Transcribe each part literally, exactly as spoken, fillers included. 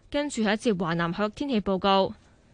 跟住係一節華南海域天氣報告。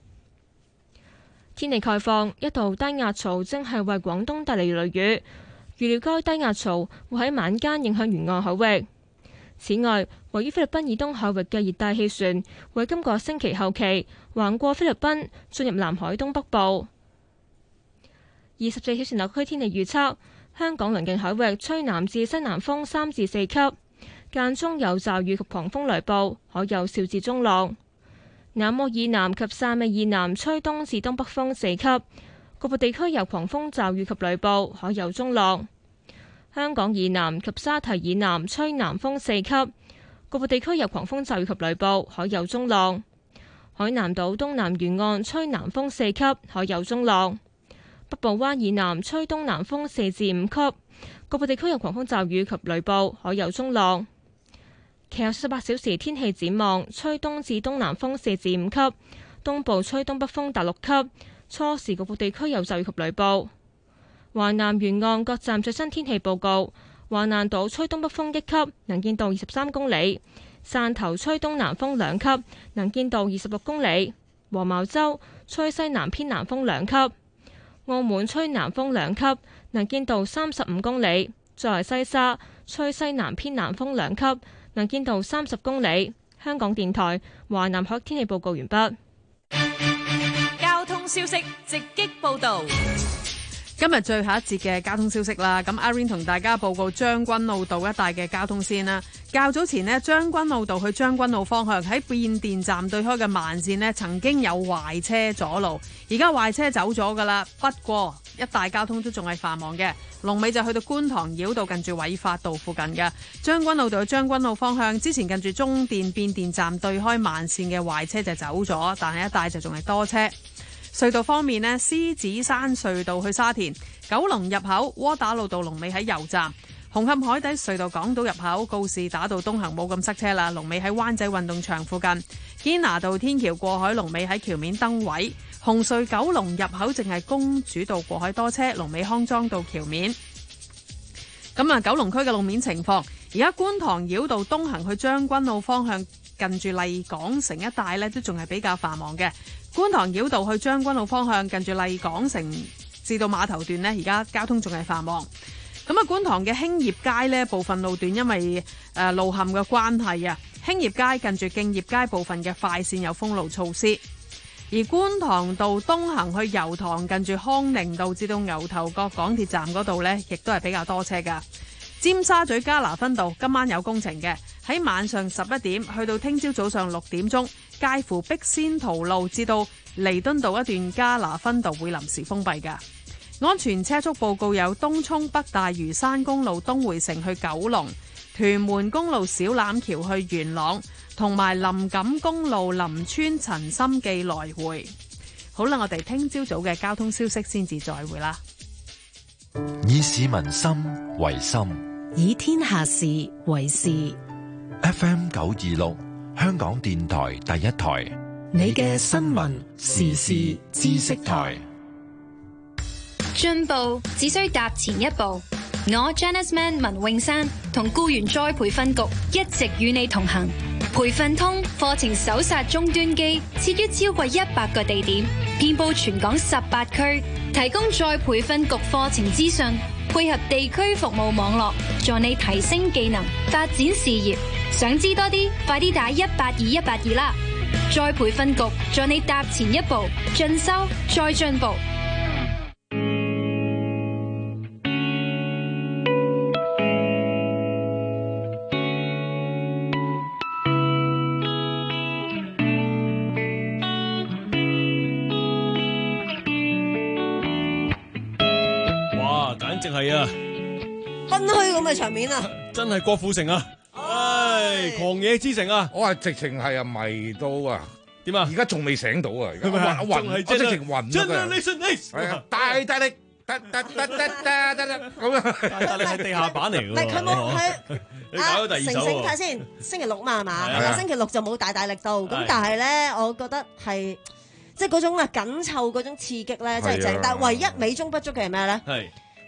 天氣概況，一道低壓槽正係為廣東帶嚟雷雨，預料該低壓槽會喺晚間影響沿岸海域。此外，位於菲律賓以東海域嘅熱帶氣旋會今個星期後期橫過菲律賓進入南海東北部。二十四小時內區天氣預測，香港鄰近海域吹南至西南風三至四級，間中有驟雨及狂風雷暴，海有少至中浪。南澳以南及汕尾以南吹東至東北風四級，局部地區有狂風驟雨及雷暴，海有中浪。香港以南及沙堤以南吹南風四級，局部地區有狂風驟雨及雷暴，海有中浪。海南島東南沿岸吹南風四級，海有中浪。北部灣以南吹東南風四至五級，局部地區有狂風驟雨及雷暴，海有中浪。其後十八小時天氣展望，吹東至東南風四至五級，東部吹東北風達六級，初時局部地區有驟雨及雷暴。華南沿岸各站最新天氣報告：華南島吹東北風一級，能見度二十三公里；汕頭吹東南風兩級，能見度二十六公里；黃茅洲吹西南偏南風兩級；澳門吹南風兩級，能見度三十五公里；再來西沙吹西南偏南風兩級，能見度三十公里。香港電台華南海天氣報告完畢。 交通消息直擊報道。 今日最後一節嘅交通消息啦，咁阿 Rain 同大家報告將軍澳道一帶嘅交通先啦。較早前呢，將軍澳道去將軍澳方向喺變電站對開嘅慢線呢，曾經有壞車阻路，而家壞車走咗噶啦，不過一帶交通都仲係繁忙嘅。龍尾就去到觀塘繞道近住偉發道附近嘅將軍澳道去將軍澳方向，之前近住中電變電站對開慢線嘅壞車就走咗，但係一帶就仲係多車。隧道方面呢，獅子山隧道去沙田九龍入口窩打老道龍尾喺油站，紅磡海底隧道港島入口告士打道東行冇咁塞車啦，龍尾喺灣仔運動場附近，堅拿道天橋過海龍尾喺橋面燈位，紅隧九龍入口淨係公主道過海多車，龍尾康莊道橋面。咁啊，九龍區嘅路面情況，而家觀塘繞道東行去將軍澳方向近住麗港城一帶呢，都仲係比較繁忙嘅。觀塘繞道去將軍澳方向近住麗港城至到碼頭段呢，而家交通仲係繁忙。咁啊，觀塘嘅興業街呢，部分路段因為誒、呃、路陷嘅關係啊，興業街近住敬業街部分嘅快線有封路措施。而觀塘道東行去油塘近住康寧道至到牛頭角港鐵站嗰度呢，亦都係比較多車噶。尖沙咀加拿分道今晚有工程嘅，喺晚上十一點去到聽朝早上六點鐘，介乎碧仙桃路至到彌敦道一段加拿分道會臨時封閉嘅。安全車速報告有東涌北大嶼山公路東匯城去九龍，屯門公路小欖橋去元朗，同埋林錦公路林村陳心記來回。好啦，我哋聽朝早嘅交通消息先至再會啦。 以市民心為心， 以天下事為事。 F M 九二六，香港電台第一台， 你嘅新聞時事知識台。 進步只需踏前一步。我 Janice Man 文詠珊同僱員再培訓局一直與你同行。培訓通課程搜殺終端機設於超過一百個地點，遍佈全港十八區，提供再培訓局課程資訊，配合地區服務網絡，助你提升技能，發展事業。想知多啲，快啲打一八二一八二啦！再培訓局助你踏前一步，進修再進步。 淨係啊， 唏噓咁嘅場面啊！ 真係郭富城啊！唉，狂野之城啊！ 我係直情係啊迷到啊！ 點啊？ 而家仲未醒到啊！ 係咪啊？ 暈，我直情暈啊！係啊，大大力，得得得得得得得咁啊！ 大大力係地下版嚟㗎喎。 唔係佢冇佢。 你搞咗第二首喎。 成成睇先，星期六嘛係嘛？星期六就冇大大力到，咁但係咧，我覺得係即係嗰種啊緊湊嗰種刺激咧，真係正。但係唯一美中不足嘅係咩咧？ 係。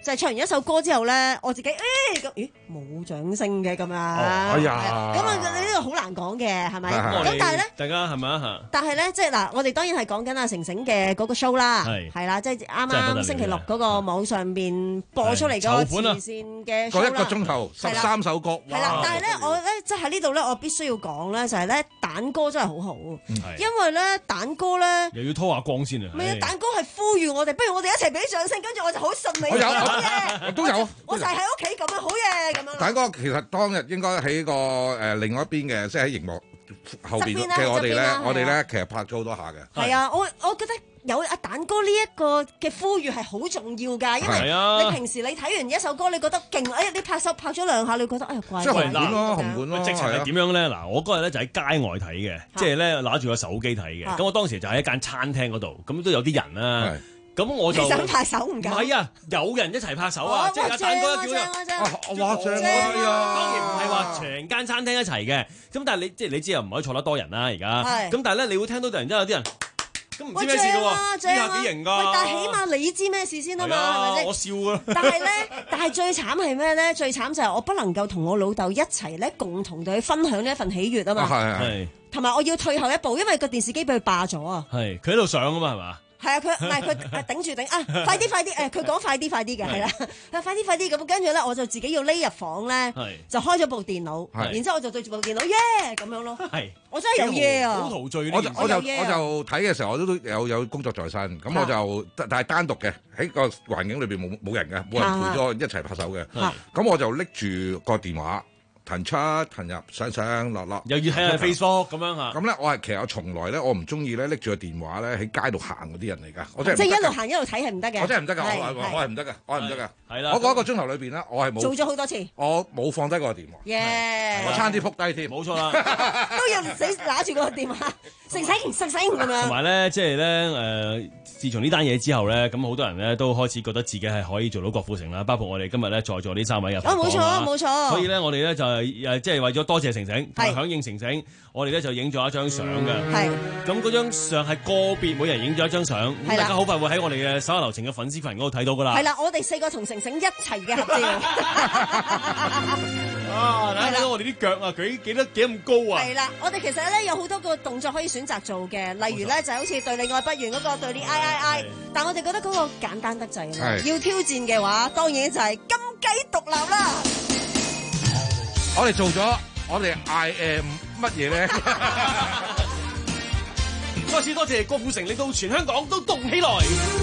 就係唱完一首歌之後咧，我自己誒咁，咦冇掌聲嘅咁樣， 哎呀， 咁啊呢個好難講嘅係咪？ 咁咁但係咧， 大家係咪啊嚇？ 但係咧，即係嗱，我哋當然係講緊阿成成嘅嗰個 show 啦， 係係啦，即係啱啱星期六嗰個網上邊播出嚟嗰個慈善嘅 show 啦， 嗰一個鐘頭十三首歌， 係啦，但係咧我咧即係喺呢度咧，我必須要講咧，就係咧蛋哥真係好好，因為咧蛋哥咧又要拖下光先啊！ 唔係啊，蛋哥係呼籲我哋，不如我哋一齊俾啲掌聲，跟住我就好順利。 我有， 好嘢， 都有， 我就係喺屋企咁樣，好嘢咁樣。 蛋哥其實當日應該喺個誒另外一邊嘅，即係喺熒幕後邊嘅我哋咧，我哋咧其實拍咗好多下嘅。 係啊，我我覺得有阿蛋哥呢一個嘅呼籲係好重要㗎，因為你平時你睇完一首歌，你覺得勁，哎你拍手拍咗兩下，你覺得哎呀怪怪。 即係紅館咯，紅館咯。 直情係點樣咧？嗱，我嗰日咧就喺街外睇嘅，即係咧攞住個手機睇嘅。咁我當時就喺一間餐廳嗰度，咁都有啲人啦。咁我就想拍手唔夠。 唔係啊，有人一齊拍手啊！即係阿蛋哥叫人。 哇正啊！ 當然唔係話成間餐廳一齊嘅，咁但係你即係你知啊，唔可以坐得多人啦而家。咁但係咧，你會聽到突然之間有啲人。咁唔知咩事嘅喎，呢下幾型㗎。喂， 但係起碼你知咩事先啊嘛，係咪先？ 我笑啊！ 但係咧，但係最慘係咩咧？最慘就係我不能夠同我老豆一齊咧，共同對佢分享呢一份喜悅啊嘛。 係係。 同埋我要退後一步，因為個電視機俾佢霸咗啊。 係，佢喺度上啊嘛，係嘛？ 係啊，佢唔係佢頂住頂啊！快啲快啲誒！佢講快啲快啲嘅係啦，佢快啲快啲咁，跟住咧我就自己要匿入房咧，就開咗部電腦，然之後我就對住部電腦耶咁樣咯。係，我真係有耶啊！ 好陶醉。 我就我就我就睇嘅時候，我都都有有工作在身，咁我就但係單獨嘅喺個環境裏邊冇冇人嘅，冇人陪咗一齊拍手嘅。咁我就拎住個電話。騰出騰入上上落落， 又要睇下 Facebook 咁樣嚇。 咁咧，我係其實我從來咧，我唔中意咧拎住個電話咧喺街度行嗰啲人嚟㗎。我真係即係一路行一路睇係唔得嘅。 我真係唔得㗎，我我係唔得㗎，我係唔得㗎。 係啦， 我嗰一個鐘頭裏邊咧，我係冇做咗好多次。 我冇放低個電話。 耶！ 我差啲撲低添。 冇錯啦， 都要死拿住個電話，醒醒醒醒咁樣。 同埋咧，即係咧誒，自從呢單嘢之後咧，咁好多人咧都開始覺得自己係可以做到郭富城啦。包括我哋今日咧在座呢三位入。 啊，冇錯冇錯。 所以咧，我哋咧就係誒，即係為咗多謝成成，同埋響應成成，我哋咧就影咗一張相嘅。係。咁嗰張相係個別每人影咗一張相，咁大家好快會喺我哋嘅手下留情嘅粉絲群嗰度睇到噶啦。 係啦，我哋四個同成成一齊嘅合照。 啊！睇到我哋啲腳啊，幾幾多幾咁高啊！ 係啦，我哋其實咧有好多個動作可以選擇做嘅，例如咧就好似對你愛不完嗰個對你嗌嗌嗌，但我哋覺得嗰個簡單得滯啦。要挑戰嘅話，當然就係金雞獨立啦。 我哋做咗，我哋嗌誒乜嘢咧？ 再次多謝郭富城，令到全香港都動起來。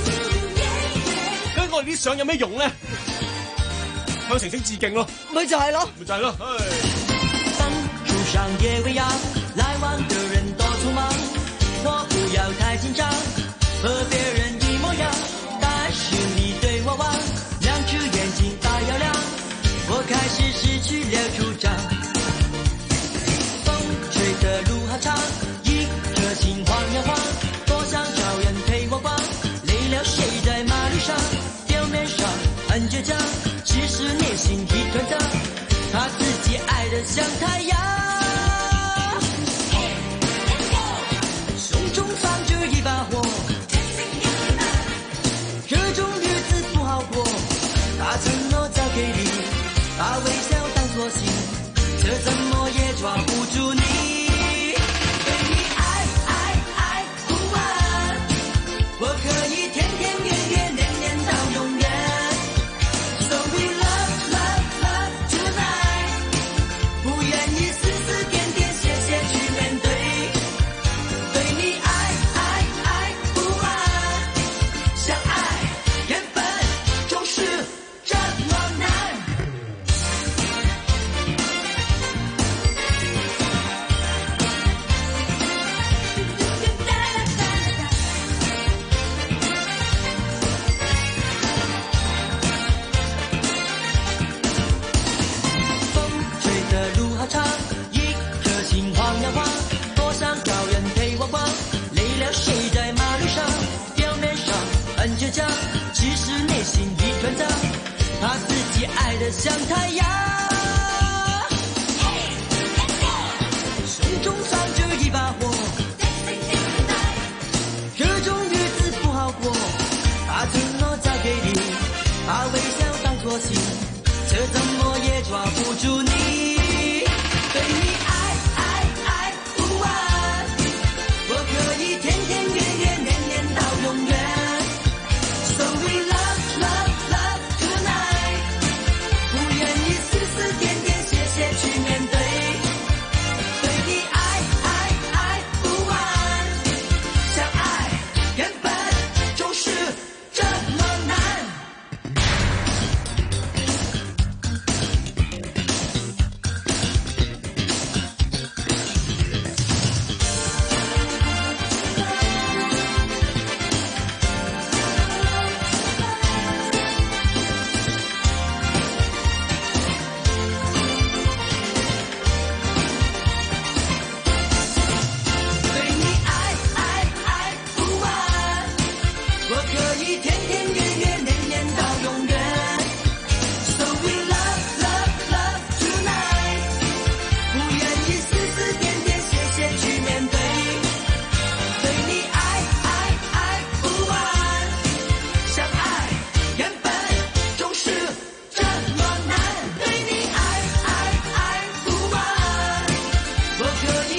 咁我哋啲相有咩用咧？向成成致敬咯， 咪就係咯， 咪就係咯。 山路上夜未央，來往的人多匆忙，我不要太緊張，和別人一模樣，但是你對我望，兩隻眼睛大又亮，我開始失去了主張。風吹的路好長，一顆心晃呀晃，多想找人陪我逛，累了睡在馬路上，表面上很倔強，其實內心一團糟，怕自己愛得像太陽，胸中藏着一把火，這種日子不好過，把承諾交給你，把微笑當作信，這怎麼也抓不住你，對你愛愛愛不完，我可以天天月月年年到永遠。其實內心一團糟，怕自己愛得像太陽，胸中藏着一把火，這種日子不好過，把承諾交給你，把微笑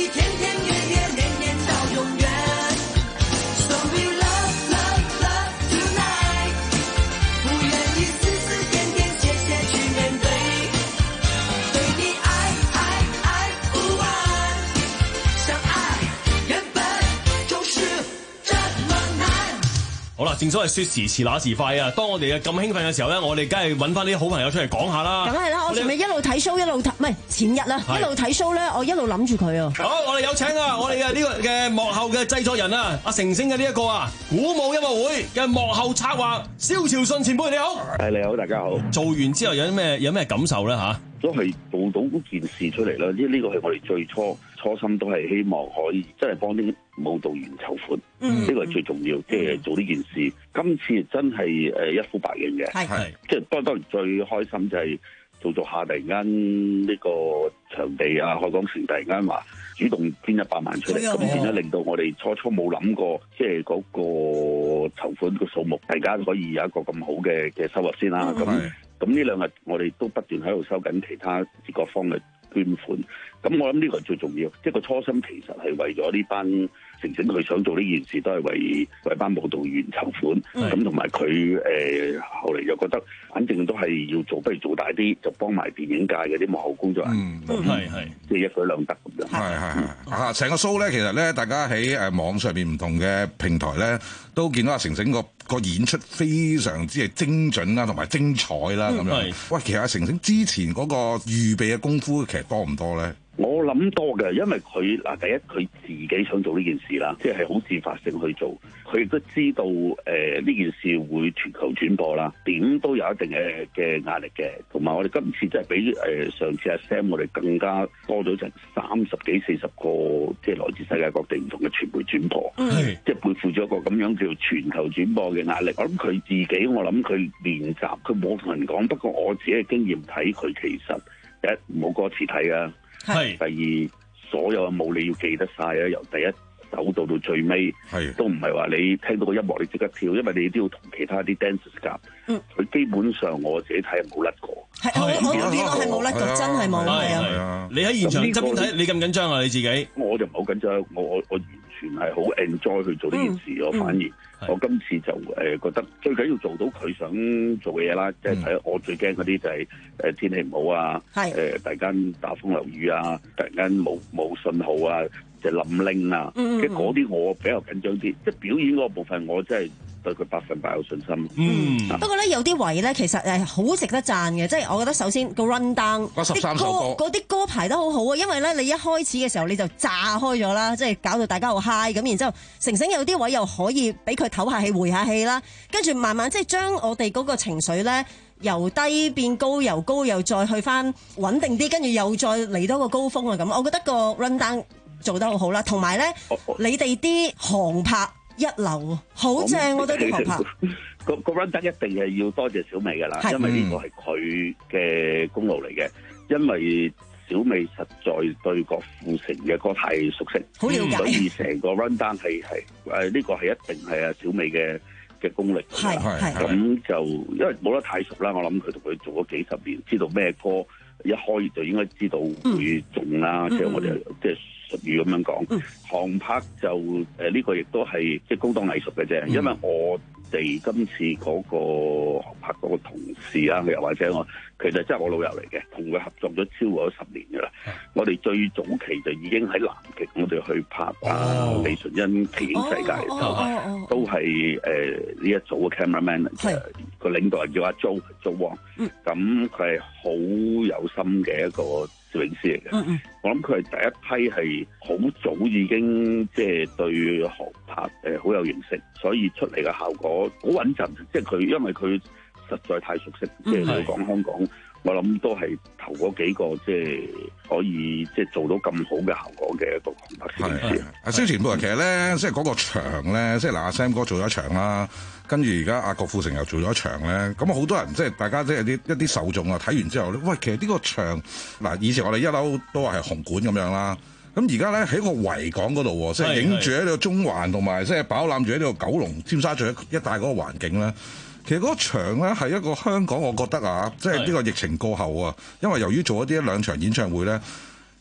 以天天月月年年到永遠。So we love love love tonight， 不願意絲絲點點謝謝去面對，對你愛愛愛不完，相愛原本就是這麼難。 好啦，正所謂說時遲那時快啊！當我哋咁興奮嘅時候咧，我哋梗係揾翻啲好朋友出嚟講下啦。 梗係啦，我尋日一路睇 show 一路睇，唔係前日啦，一路睇 show 咧，我一路諗住佢啊。 好，我哋有請啊，我哋嘅呢個嘅幕後嘅製作人啊，阿成星嘅呢一個啊，鼓舞音樂會嘅幕後策劃，蕭朝信前輩你好。 係你好，大家好。 做完之後有啲咩有咩感受咧吓？ 都係做到嗰件事出嚟啦，呢呢個係我哋最初初心，都係希望可以真係幫啲舞蹈員籌款，呢個係最重要，即係做呢件事。今次真係誒一呼百應嘅，係即係當當然最開心就係做做下突然間呢個場地啊，海港城突然間話主動捐一百萬出嚟，咁變咗令到我哋初初冇諗過，即係嗰個籌款個數目，大家可以有一個咁好嘅嘅收入先啦。咁咁呢兩日我哋都不斷喺度收緊其他各方嘅捐款，咁我諗呢個係最重要，即係個初心其實係為咗呢班成成佢想做呢件事，都係為為班舞蹈員籌款，咁同埋佢誒後嚟又覺得，反正都係要做，不如做大啲，就幫埋電影界嘅啲幕後工作人員，係係即係一舉兩得咁樣。 係係係啊！成個 show 咧，其實咧，大家喺誒網上邊唔同嘅平台咧，都見到阿成成個個演出非常之係精準啦，同埋精彩啦咁樣。喂，其實阿成成之前嗰個預備嘅功夫，其實多唔多咧？ 我諗多嘅，因為佢嗱第一佢自己想做呢件事啦，即係好自發性去做。佢亦都知道誒呢、呃、件事會全球轉播啦，點都有一定嘅嘅壓力嘅。同埋我哋今次真係比誒上次阿 Sam 我哋更加多咗成三十幾四十個，即係來自世界各地唔同嘅傳媒轉播，嗯、即係背負咗一個咁樣叫全球轉播嘅壓力。我諗佢自己，我諗佢練習，佢冇同人講。不過我自己嘅經驗睇，佢其實第一冇歌詞睇啊。係，第二所有嘅舞你要記得晒啊，由第一首到到最尾，都唔係話你聽到個音樂你即刻跳，因為你都要同其他啲 dancers 夾。嗯，佢基本上我自己睇係冇甩過。係，我我我見到係冇甩過，真係冇係啊！你喺現場側邊睇，你咁緊張啊？你自己？我就唔好緊張，我我我完全係好 enjoy 去做呢件事。我反而我今次就誒覺得最緊要做到佢想做嘅嘢啦，即係睇我最驚嗰啲就係誒天氣唔好啊，誒突然間打風流雨啊，突然間冇冇信號啊，即係冧鈴啊，即係嗰啲我比較緊張啲。即係表演嗰部分我真係對佢百分百有信心。嗯， 不過咧有啲位咧其實誒好值得讚嘅，即係我覺得首先個 run down 啲歌嗰啲歌排得好好啊，因為咧你一開始嘅時候你就炸開咗啦，即係搞到大家好 high 咁，然之後成成有啲位又可以俾佢唞下氣回下氣啦，跟住慢慢即係將我哋嗰個情緒咧由低變高，由高又再去翻穩定啲，跟住又再嚟多個高峰啊咁。我覺得個 run down 做得好好啦，同埋咧你哋啲航拍一流，好正我覺得啲航拍。 個個 run down 一定係要多謝小美㗎啦，因為呢個係佢嘅功勞嚟嘅，因為小美實在對郭富城嘅歌太熟悉，好了解，所以成個 run down 係係誒呢個係一定係啊小美嘅嘅功力。係係咁就因為冇得太熟啦，我諗佢同佢做咗幾十年，知道咩歌一開就應該知道會中啦，即係我哋即係術語咁樣講。航拍就誒呢個亦都係即係高檔藝術嘅啫，因為我哋今次嗰個航拍嗰個同事啊，又或者我其實真係我老友嚟嘅，同佢合作咗超過十年㗎啦。我哋最早期就已經喺南極，我哋去拍啊李純恩奇景世界嘅時候，都係誒呢一組嘅 cameraman 嘅個領導人叫阿 Jo Jo Wong，咁佢係好有心嘅一個攝影師嚟嘅。嗯、我諗佢係第一批係好早已經即係對航拍誒好有認識，所以出嚟嘅效果好穩陣。即係佢因為佢實在太熟悉，即係你講香港，我諗都係頭嗰幾個即係可以即係做到咁好嘅效果嘅一個航拍攝影師。 阿蕭前輩其實咧，即係嗰個場咧，即係嗱阿 Sam 哥做咗一場啦。跟住而家阿郭富城又做咗一場咧，咁好多人即係大家即係啲一啲受眾啊睇完之後咧，喂，其實呢個場嗱以前我哋一樓都話係紅館咁樣啦，咁而家咧喺個維港嗰度，即係影住喺呢個中環同埋即係飽覽住喺呢個九龍、尖沙咀一帶嗰個環境咧，其實嗰個場咧係一個香港，我覺得啊，即係呢個疫情過後啊，因為由於做一啲一兩場演唱會咧。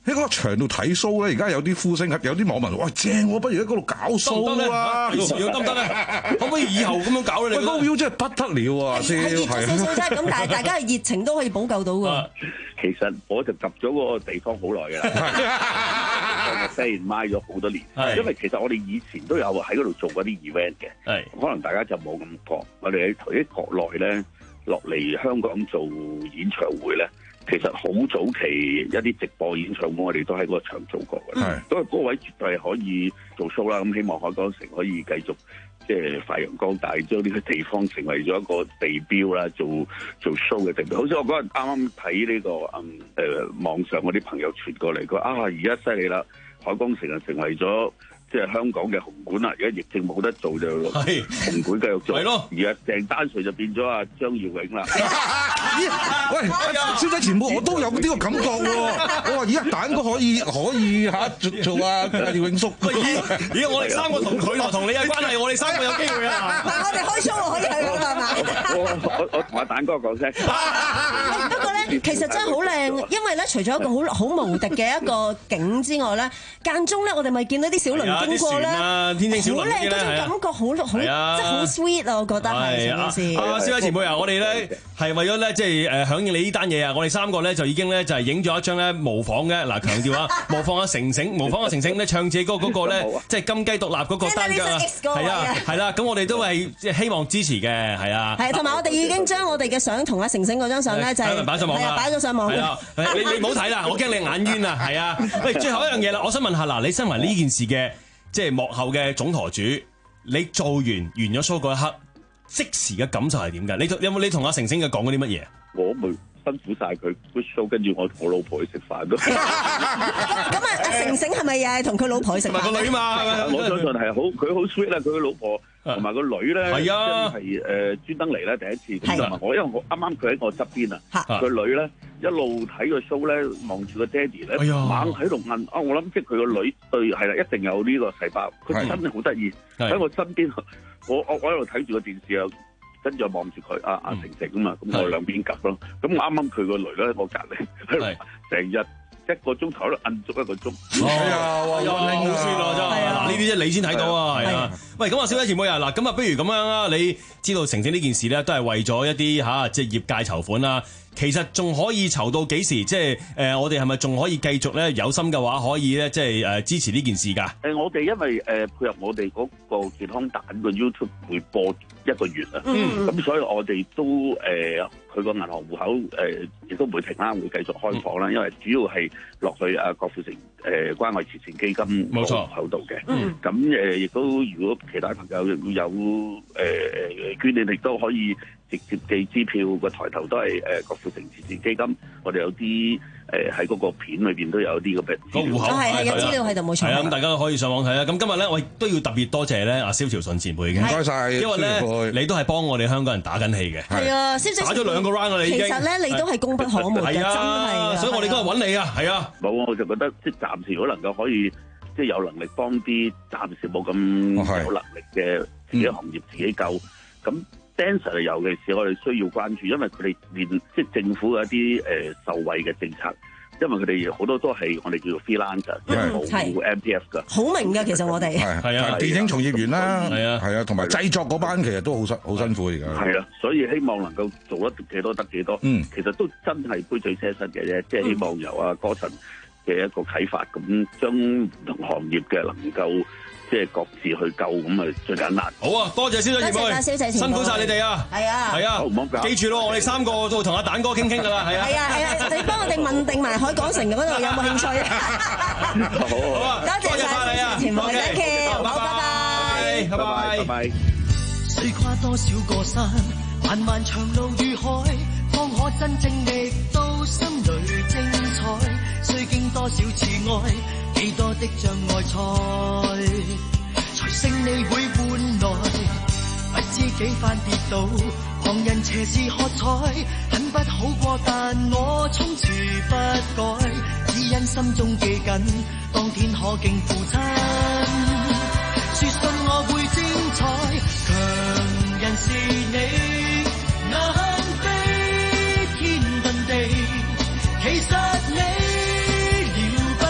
喺嗰個場度睇 show 咧，而家有啲呼聲，有啲網民話：喂，正喎，不如喺嗰度搞 show 啊！ 得唔得咧？可唔可以以後咁樣搞咧？ 喂，嗰個 view 真係不得了啊！先係熱咗少少啫，咁但係大家嘅熱情都可以補救到㗎。 其實我就及咗嗰個地方好耐㗎啦，我雖然賣咗好多年，因為其實我哋以前都有喺嗰度做過啲 event 嘅，可能大家就冇咁覺。我哋喺喺國內咧落嚟香港做演唱會咧。其實好早期一啲直播演唱會，我哋都喺嗰個場做過嘅，因為嗰位絕對係可以做 show 啦。咁希望海港城可以繼續即係發揚光大，將呢個地方成為咗一個地標啦，做做 show 嘅地標。好似我嗰日啱啱睇呢個嗯誒、呃、網上嗰啲朋友傳過嚟，佢啊而家犀利啦，海港城啊成為咗。即係香港嘅紅館啦，而家疫症冇得做就紅館繼續做。係咯，而家鄭丹瑞就變咗阿張耀榮啦。 喂，小姐前輩，我都有呢個感覺喎。我話咦，蛋哥可以可以嚇做做阿阿耀榮叔。 咦，我哋三個同佢同你嘅關係，我哋三個有機會啊。 嗱，我哋開 show 可以去㗎係嘛？ 我我我同阿蛋哥講聲。 不過咧，其實真係好靚，因為咧，除咗一個好好無敵嘅一個景之外咧，間中咧，我哋咪見到啲小輪。經過咧， 天星小輪嗰啲咧， 感覺好好，即係好 sweet 啊！我覺得係成件事。 啊，小姐前輩啊，我哋咧係為咗咧，即係誒響應你呢單嘢啊！我哋三個咧就已經咧就係影咗一張咧模仿嘅嗱，強調啊，模仿阿成成，模仿阿成成咧唱自己嗰嗰個咧，即係金雞獨立嗰個單㗎，係啊，係啦，咁我哋都係即係希望支持嘅，係啊。 係，同埋我哋已經將我哋嘅相同阿成成嗰張相咧就係擺上網啦， 擺咗上網。 係啊，你你唔好睇啦，我驚你眼冤啊！係啊，喂，最後一樣嘢啦，我想問下嗱，你身為呢件事嘅。即係幕後嘅總舵主，你做完完咗 show 嗰一刻，即時嘅感受係點㗎？你有冇你同阿成成嘅講嗰啲乜嘢？ 我咪辛苦晒佢 show， 跟住我同我老婆去食飯咯。咁啊，阿成成係咪又係同佢老婆去食飯？ 同埋個女嘛， 我相信係好，佢好 sweet 啦，佢個老婆同埋個女咧，係啊，係誒專登嚟咧第一次。咁我因為我啱啱佢喺我側邊啊，個女咧。一路睇個 show 咧，望住個爹哋咧，猛喺度問啊！我諗即係佢個女對係啦，一定有呢個細胞。佢真係好得意喺我身邊，我我我喺度睇住個電視啊，跟住望住佢啊啊成成啊嘛，咁我兩邊夾咯。咁啱啱佢個女咧喺我隔離，喺度成日一個鐘頭喺度摁足一個鐘。係啊，哇！ 好酸啊，真係嗱，呢啲即你先睇到啊，係啊。喂，咁啊，小姐前輩啊，嗱，咁啊，不如咁樣啊，你知道成成呢件事咧，都係為咗一啲嚇即係業界籌款啦。其實仲可以籌到幾時？即係誒、呃，我哋係咪仲可以繼續咧？有心嘅話，可以咧，即係誒支持呢件事㗎。誒、 呃，我哋因為誒、呃、配合我哋嗰個健康蛋個 YouTube 會播一個月啊，咁、嗯、所以我哋都誒佢個銀行戶口誒亦、呃、都唔會停啦，會繼續開放啦。嗯、因為主要係落去啊郭富城誒、呃、關愛慈善基金個戶口度嘅。咁誒亦都如果其他朋友有誒誒、呃、捐你亦都可以。直接寄支票個抬頭都係誒郭富城慈善基金，我哋有啲誒喺嗰個片裏邊都有啲咁嘅資料， 係係有資料喺度冇錯。 係啊，咁大家都可以上網睇啦。咁今日咧，我亦都要特別多謝咧阿蕭朝順前輩嘅，唔該晒，因為咧你都係幫我哋香港人打緊氣嘅。係啊，蕭朝順打咗兩個 round 啦，你已經。其實咧，你都係功不可沒嘅，真係。所以我哋今日揾你啊，係啊。 冇，我就覺得即係暫時如果能夠可以即係有能力幫啲暫時冇咁有能力嘅自己行業自己救咁。Dancer 尤其是我哋需要關注，因為佢哋連即係政府嘅一啲誒、呃、受惠嘅政策，因為佢哋好多都係我哋叫做 freelancer，冇 M P F 㗎。 好明㗎，其實我哋係係啊，電影從業員啦，係啊係啊，同埋製作嗰班其實都好辛好辛苦而家。係啊， 所以希望能夠做得幾多得幾多。嗯，其實都真係杯水車薪嘅啫，即係希望由阿歌神嘅一個啟發，咁將唔同行業嘅能夠。即係各自去救咁啊，最簡單。 好啊，多謝蕭仔前輩，辛苦晒你哋啊！係啊，係啊，記住咯，我哋三個都同阿蛋哥傾傾㗎啦，係啊。係啊係啊，你幫我哋問定埋海港城嗰度有冇興趣啊？ 好，好啊， 多謝晒你啊，前輩，thank you，好，拜拜， 拜拜，拜拜。 雖跨多少個山，漫漫長路與海，方可真正覓到心裏精彩。雖經多少次愛。幾多的障礙賽，才勝利會換來，不知幾番跌倒，旁人斜視喝彩，很不好過，但我從此不改，只因心中記緊，當天可敬父親，說信我會精彩，強人是你，能飛天遁地，其實你。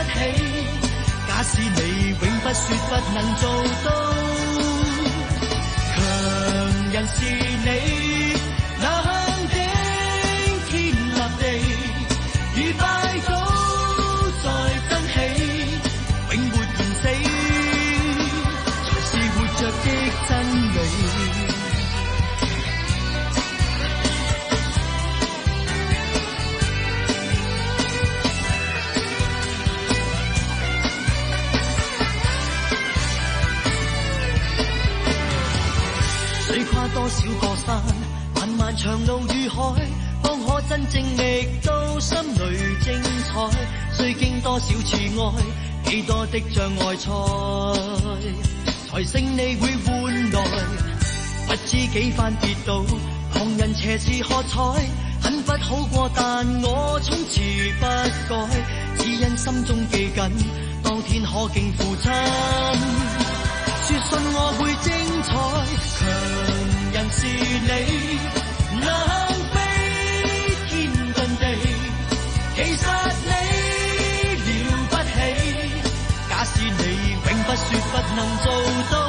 你永不說不能做到。強人是你，能頂天立地，與拜倒再爭起，永沒言死，才是活着的真理。多少個山，漫漫長路與海，方可真正覓到心裏精彩。須經多少次愛，幾多的障礙賽，才勝利會換來。不知幾番跌倒，旁人斜視喝彩，很不好過，但我從此不改，只因心中記緊，當天可敬父親，說信我會精彩。強人是你，能飛天遁地，其實你了不起。假使你永不說不能做到，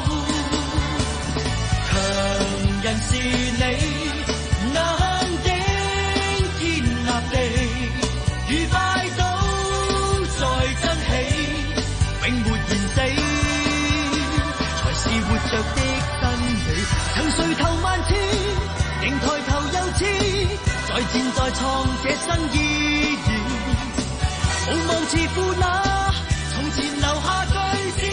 強人是你，能頂天立地，與拜倒再爭起，永沒言死，才是活着的真理。曾垂頭萬次，仍抬頭又似，再戰再創這新意義。無望自負那從前留下句子，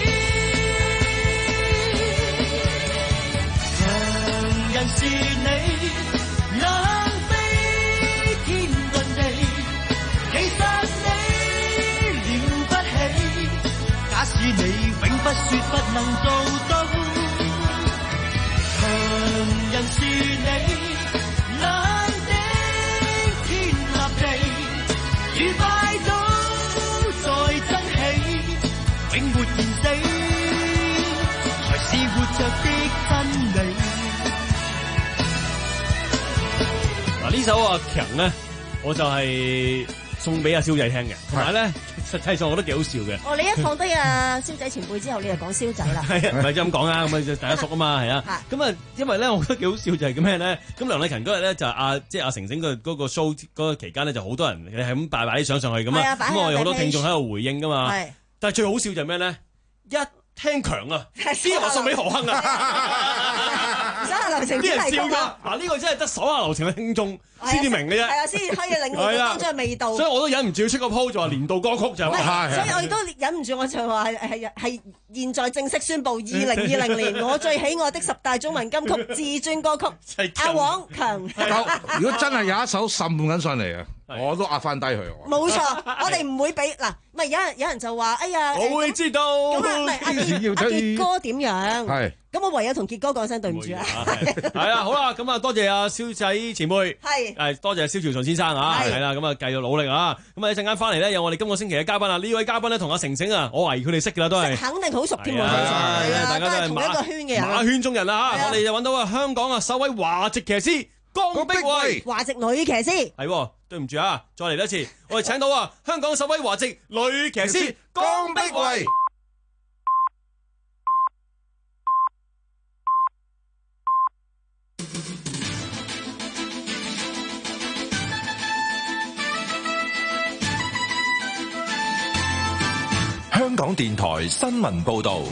強人是你，能飛天遁地，其實你了不起。假使你永不說不能做到，強人是你，能頂天立地，與拜倒再爭起，永沒言死，才是活着的真理。 嗱，呢首阿強咧，我就係送俾阿蕭仔聽嘅，同埋咧，實際上我覺得幾好笑嘅。 哦，你一放低阿蕭仔前輩之後，你就講蕭仔啦。 係啊，唔係咁講啊，咁啊大家熟啊嘛，係啊。咁啊，因為咧，我覺得幾好笑就係咁咩咧？咁梁麗勤嗰日咧就阿即係阿成成嘅嗰個 show 嗰個期間咧，就好多人係咁擺擺啲相上去咁啊。咁我有好多聽眾喺度回應噶嘛。係。但係最好笑就係咩咧？一聽強啊，啲人話送俾何鏗啊， 手下留情啲人笑㗎。嗱，呢個真係得手下留情嘅聽眾先至明嘅啫。係啊，先至可以令到當中嘅味道。 所以我都忍唔住要出個 po 就話年度歌曲就係。 所以我亦都忍唔住，我就話係係係現在正式宣布二零二零年我最喜愛的十大中文金曲至尊歌曲，阿黃強。 如果真係有一首滲緊上嚟啊！我都壓翻低佢。 冇錯，我哋唔會俾嗱，唔係有人有人就話，哎呀， 我會知道。 咁啊，唔係阿傑阿傑哥點樣？ 係。 咁我唯有同傑哥講聲對唔住啊。 係啊，好啦，咁啊，多謝阿蕭仔前輩。係。誒，多謝蕭朝順先生啊。係啦，咁啊，繼續努力啊。咁啊，一陣間翻嚟咧，有我哋今個星期嘅嘉賓啊。呢位嘉賓咧，同阿成成啊，我懷疑佢哋識㗎啦，都係。肯定好熟添喎。係啊，大家都係同一個圈嘅人。馬圈中人啦嚇，我哋就揾到啊香港啊首位華籍騎師江碧惠。華籍女騎師。係。對唔住啊，再嚟一次，我哋請到啊香港首位華籍女騎師江碧惠。 香港電台新聞報導。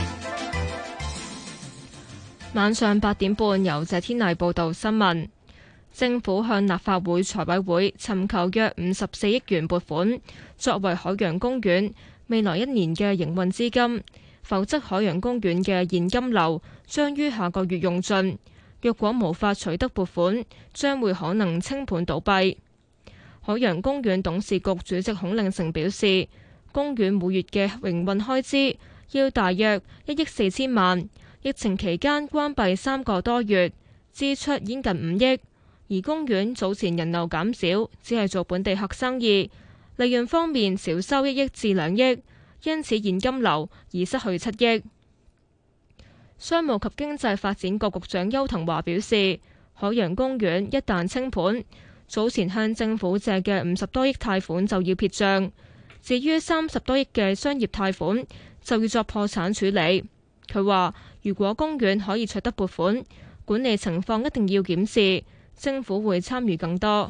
晚上八點半，由謝天麗報道新聞。政府向立法會財委會尋求約五十四億元撥款，作為海洋公園未來一年嘅營運資金，否則海洋公園嘅現金流將於下個月用盡。若果無法取得撥款，將會可能清盤倒閉。海洋公園董事局主席孔令成表示，公園每月嘅營運開支要大約一億四千萬，疫情期間關閉三個多月，支出已經近五億。而公園早前人流減少，只係做本地客生意，利潤方面少收一億至兩億，因此現金流已失去七億。商務及經濟發展局局長邱騰華表示，海洋公園一旦清盤，早前向政府借嘅五十多億貸款就要撇帳，至於三十多億嘅商業貸款， 就要作破產處理。佢話：如果公園可以取得撥款，管理情況一定要檢視，政府會參與更多。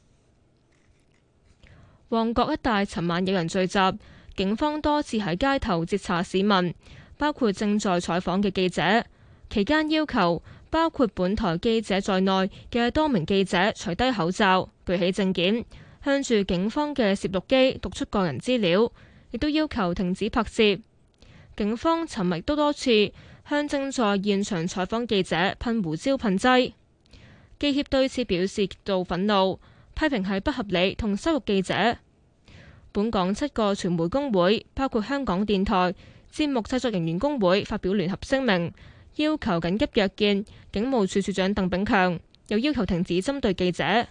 旺角一帶尋晚有人聚集，警方多次喺街頭截查市民，包括正在採訪嘅記者，期間要求包括本台記者在內嘅多名記者除低口罩、舉起證件，向住警方嘅攝錄機讀出個人資料，亦都要求停止拍攝。警方尋日都多次向正在現場採訪記者噴胡椒噴劑。記協對此表示極度憤怒，批評係不合理同羞辱記者。本港七個傳媒工會，包括香港電台節目製作人員工會，發表聯合聲明，要求緊急約見警務處處長鄧炳強，又要求停止針對記者。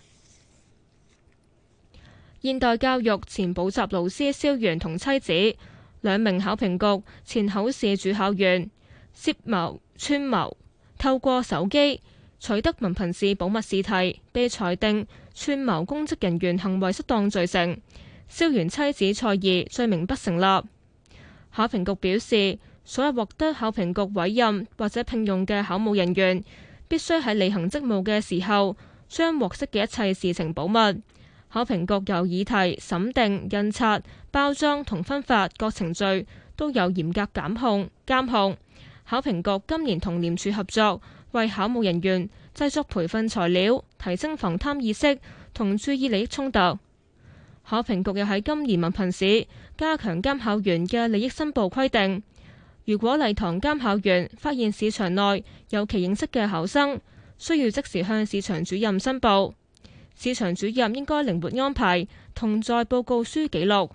現代教育前補習老師蕭源同妻子，兩名考評局前考試主考員涉謀串謀，透過手機取得文憑試保密試題，被裁定串謀公職人員行為失當罪成。蕭源妻子蔡怡罪名不成立。考評局表示，所有獲得考評局委任或者聘用嘅考務人員，必須喺履行職務嘅時候，將獲悉嘅一切事情保密。考評局由議題、審定、印刷、包裝同分發各程序都有嚴格監控監控。考評局今年同廉署合作，為考務人員製作培訓材料，提升防貪意識同注意利益衝突。考評局又喺今年文憑試加強監考員嘅利益申報規定，如果禮堂監考員發現試場內有其認識嘅考生，需要即時向試場主任申報。試場主任應該靈活安排同在報告書記錄。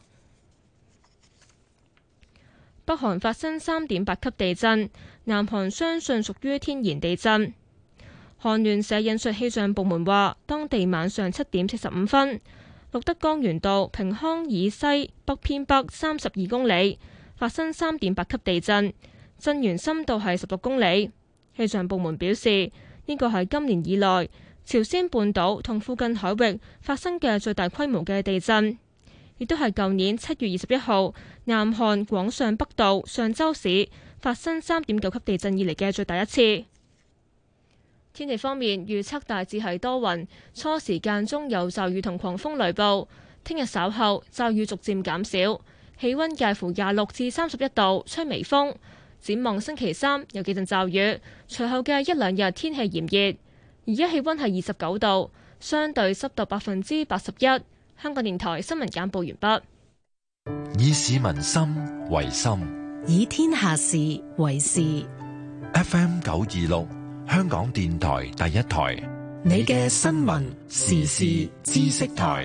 北韓發生三點八級地震，南韓相信屬於天然地震。韓聯社引述氣象部門話，當地晚上七點四十五分，錄得江原道平康以西北偏北三十二公里發生三點八級地震，震源深度係十六公里。氣象部門表示，呢個係今年以來朝鮮半島同附近海域發生嘅最大規模嘅地震，亦都係舊年七月二十一號南韓廣上北道上州市發生三點九級地震以嚟嘅最大一次。天氣方面，預測大致係多雲，初時間中有驟雨同狂風雷暴。聽日稍後驟雨逐漸減少，氣溫介乎廿六至三十一度，吹微風。展望星期三有幾陣驟雨，隨後嘅一兩日天氣炎熱。而家氣溫係二十九度，相對濕度百分之八十一。香港電台新聞簡報完畢。 以市民心為心， 以天下事為事。 F M 九二六，香港電台第一台， 你嘅新聞時事知識台。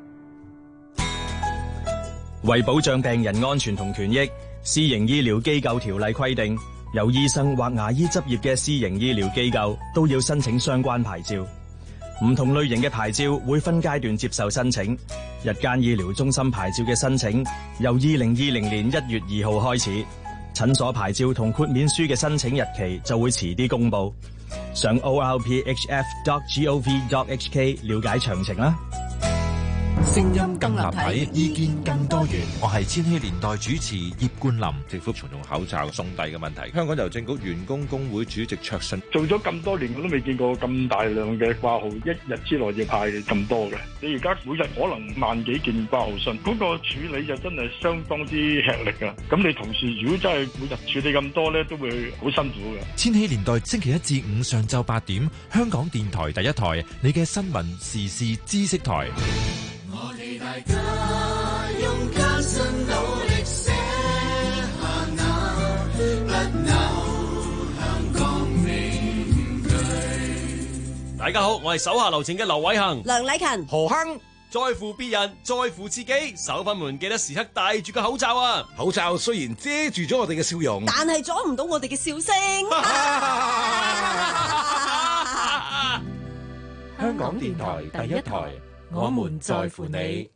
為保障病人安全同權益，私營醫療機構條例規定，有醫生或牙醫執業嘅私營醫療機構都要申請相關牌照。唔同類型嘅牌照會分階段接受申請。日間醫療中心牌照嘅申請由二零二零年一月二號開始，診所牌照同豁免書嘅申請日期就會遲啲公佈。上 o r p h f dot gov dot h k 了解詳情啦。 聲音更立體，意見更多元。 我係千禧年代主持葉冠霖。 政府重用口罩送遞嘅問題，香港郵政局員工工會主席卓信， 做咗咁多年，我都未見過咁大量嘅掛號，一日之內要派咁多嘅。你而家每日可能萬幾件掛號信，嗰、那個處理就真係相當之吃力噶。咁你同事如果真係每日處理咁多咧，都會好辛苦嘅。 千禧年代星期一至五上晝八點，香港電台第一台，你嘅新聞時事知識台。 我哋大家用艱辛努力寫下那不朽香港名句。 大家好，我係手下留情嘅劉偉恒、 梁禮勤、 何亨。 在乎別人，在乎自己，手粉們記得時刻戴住個口罩啊！ 口罩雖然遮住咗我哋嘅笑容， 但係阻唔到我哋嘅笑聲。 香港電台第一台，我們在乎你。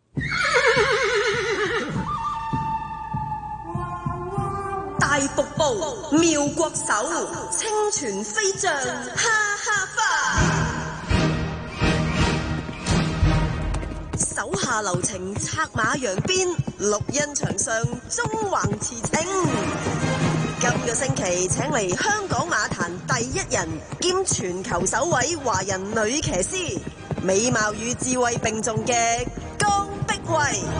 大瀑布，妙國手，清泉飛將，哈哈花。手下下留情，策馬揚鞭，綠茵場上縱橫馳騁。今個星期請嚟香港馬壇第一人兼全球首位華人女騎師，美貌與智慧並重嘅江碧慧。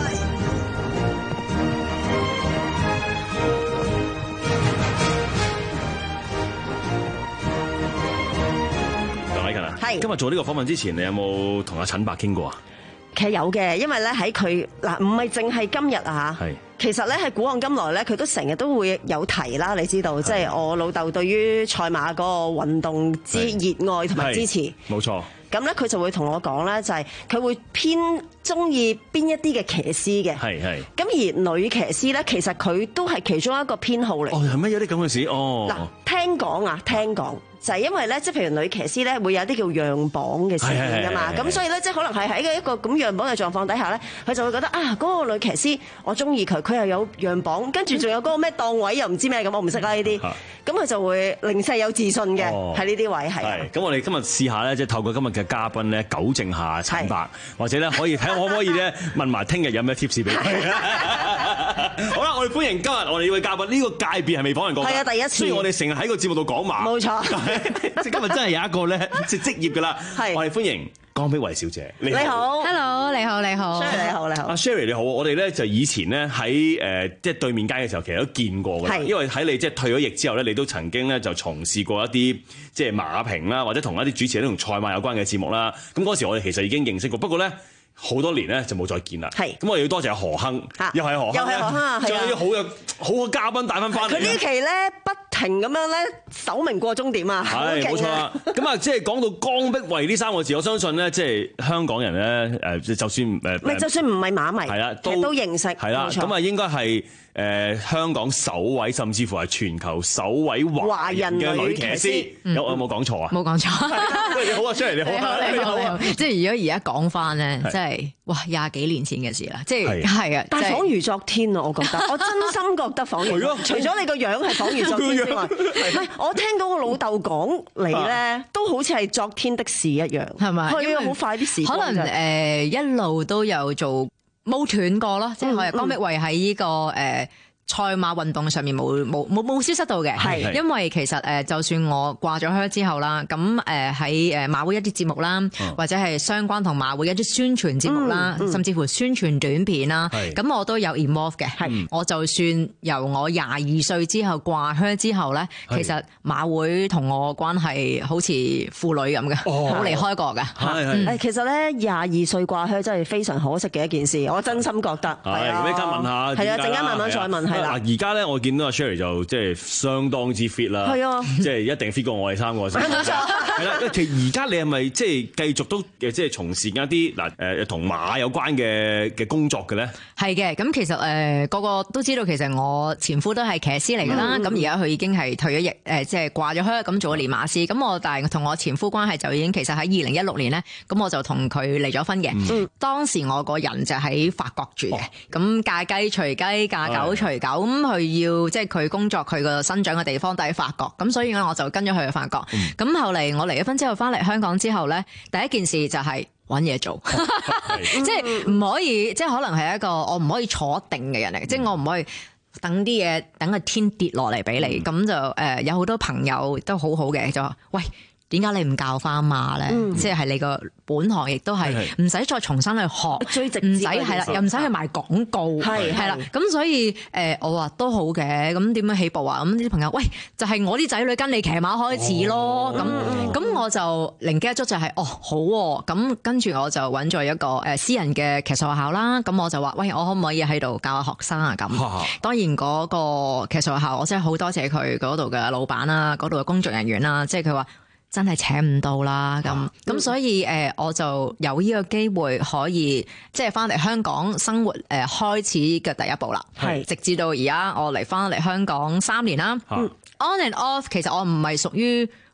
鄧偉勤啊， 係今日做呢個訪問之前，你有冇同阿陳伯傾過啊？ 其實有嘅，因為咧喺佢嗱，唔係淨係今日啊嚇。其實咧喺古往今來咧，佢都成日都會有提啦。你知道，即係我老豆對於賽馬嗰個運動之熱愛同埋支持。 冇錯。 咁咧，佢就會同我講咧，就係佢會偏中意邊一啲嘅騎師嘅。 係係。 咁而女騎師咧，其實佢都係其中一個偏好嚟。 哦，係咩有啲咁嘅事？哦。 嗱，聽講啊，聽講。就係因為咧，即係譬如女騎師咧，會有啲叫讓磅嘅事件㗎嘛，咁所以咧，即係可能係喺一個咁讓磅嘅狀況底下咧，佢就會覺得啊，嗰個女騎師我中意佢，佢又有讓磅，跟住仲有嗰個咩檔位又唔知咩咁，我唔識啦呢啲，咁佢就會零舍有自信嘅喺呢啲位係。 係，咁我哋今日試下咧，即係透過今日嘅嘉賓咧，糾正下陳伯，或者咧可以睇下可唔可以咧問埋聽日有咩 tips 俾佢。好啦，我哋歡迎今日我哋呢位嘉賓，呢個界別係未訪問過㗎。係啊，第一次。所以我哋成日喺個節目度講馬。 冇錯。 即係今日真係有一個咧，即係職業㗎啦。係，我哋歡迎江碧慧小姐。 你好 ，Hello， 你好，你好 ，Sherry 你好，你好。 阿 Sherry 你好，我哋咧就以前咧喺誒即係對面街嘅時候，其實都見過㗎。因為喺你即係退咗役之後咧，你都曾經咧就從事過一啲即係馬評啦，或者同一啲主持人同賽馬有關嘅節目啦。咁嗰時我哋其實已經認識過，不過咧。好多年咧就冇再見啦，係咁我哋要多謝何亨，又係何亨， 又係何亨啊， 仲有啲好嘅好嘅嘉賓帶翻翻嚟。 佢呢期咧不停咁樣咧首名過終點啊， 係冇錯啦。咁啊，即係講到江碧慧呢三個字，我相信咧，即係香港人咧誒，就算誒， 唔係就算唔係馬迷，係啦，都都認識， 係啦。咁啊，應該係。誒香港首位，甚至乎係全球首位華人嘅女騎師，有有冇講錯啊？ 冇講錯。 你好啊，Sherry你好， 你好你好。即係如果而家講翻咧，即係哇廿幾年前嘅事啦，即係係啊。 但係恍如昨天啊，我覺得，我真心覺得恍如。除咗你個樣係恍如昨天之外，唔係我聽到我老豆講你咧，都好似係昨天的事一樣，係咪？因為好快啲時光。 可能誒一路都有做。冇斷過咯，即係我哋江碧慧喺呢個誒賽馬運動上面冇冇冇冇消失到嘅，係因為其實誒就算我掛咗靴之後啦，咁誒喺誒馬會一啲節目啦，或者係相關同馬會一啲宣傳節目啦，甚至乎宣傳短片啦，咁我都有 involve 嘅。係我就算由我廿二歲之後掛靴之後咧，其實馬會同我關係好似父女咁嘅，冇離開過嘅。 係係誒，其實咧廿二歲掛靴真係非常可惜嘅一件事，我真心覺得。 係，咁你家問下。 係啊，陣間慢慢再問係。 嗱，而家咧，我見到阿 Sherry 就即係相當之 fit 啦，係啊，即係一定 fit 過我哋三個先。冇錯，係啦。其實而家你係咪即係繼續都即係從事一啲嗱誒同馬有關嘅嘅工作嘅咧？ 係嘅，咁其實誒個個都知道，其實我前夫都係騎師嚟㗎啦。咁而家佢已經係退咗役，誒即係掛咗靴，咁做咗練馬師。咁我但係同我前夫關係就已經其實喺二零一六年咧，咁我就同佢離咗婚嘅。嗯，當時我個人就喺法國住嘅，咁嫁雞隨雞，嫁狗隨狗。咁佢要即係佢工作佢個生長嘅地方都喺法國，咁所以咧我就跟咗佢去法國。咁、嗯、後嚟我離咗婚之後翻嚟香港之後咧，第一件事就係揾嘢做，即係唔可以，即係可能係一個我唔可以坐定嘅人嚟，即係、嗯、我唔可以等啲嘢等個天跌落嚟俾你。咁、嗯、就誒有好多朋友都好好嘅，就話喂。點解你唔教翻馬咧？嗯、即係你個本行亦都係唔使再重新去學，最直接唔使係啦，又唔使去賣廣告，係係啦。咁所以誒、呃，我話都好嘅。咁點樣起步啊？咁啲朋友，喂，就係、是、我啲仔女跟你騎馬開始咯。咁咁、哦、我就靈機一觸就係、是，哦好喎。咁跟住我就揾咗一個誒私人嘅騎術學校啦。咁我就話，喂，我可唔可以喺度教下學生啊？咁當然嗰個騎術學校，我真係好多謝佢嗰度嘅老闆啦，嗰度嘅工作人員啦，即係佢話。真係請唔到啦，咁咁、啊、所以誒、呃，我就有呢個機會可以即係翻嚟香港生活誒、呃，開始嘅第一步啦。係直至到而家我嚟翻嚟香港三年啦。嗯、on and off 其實我唔係屬於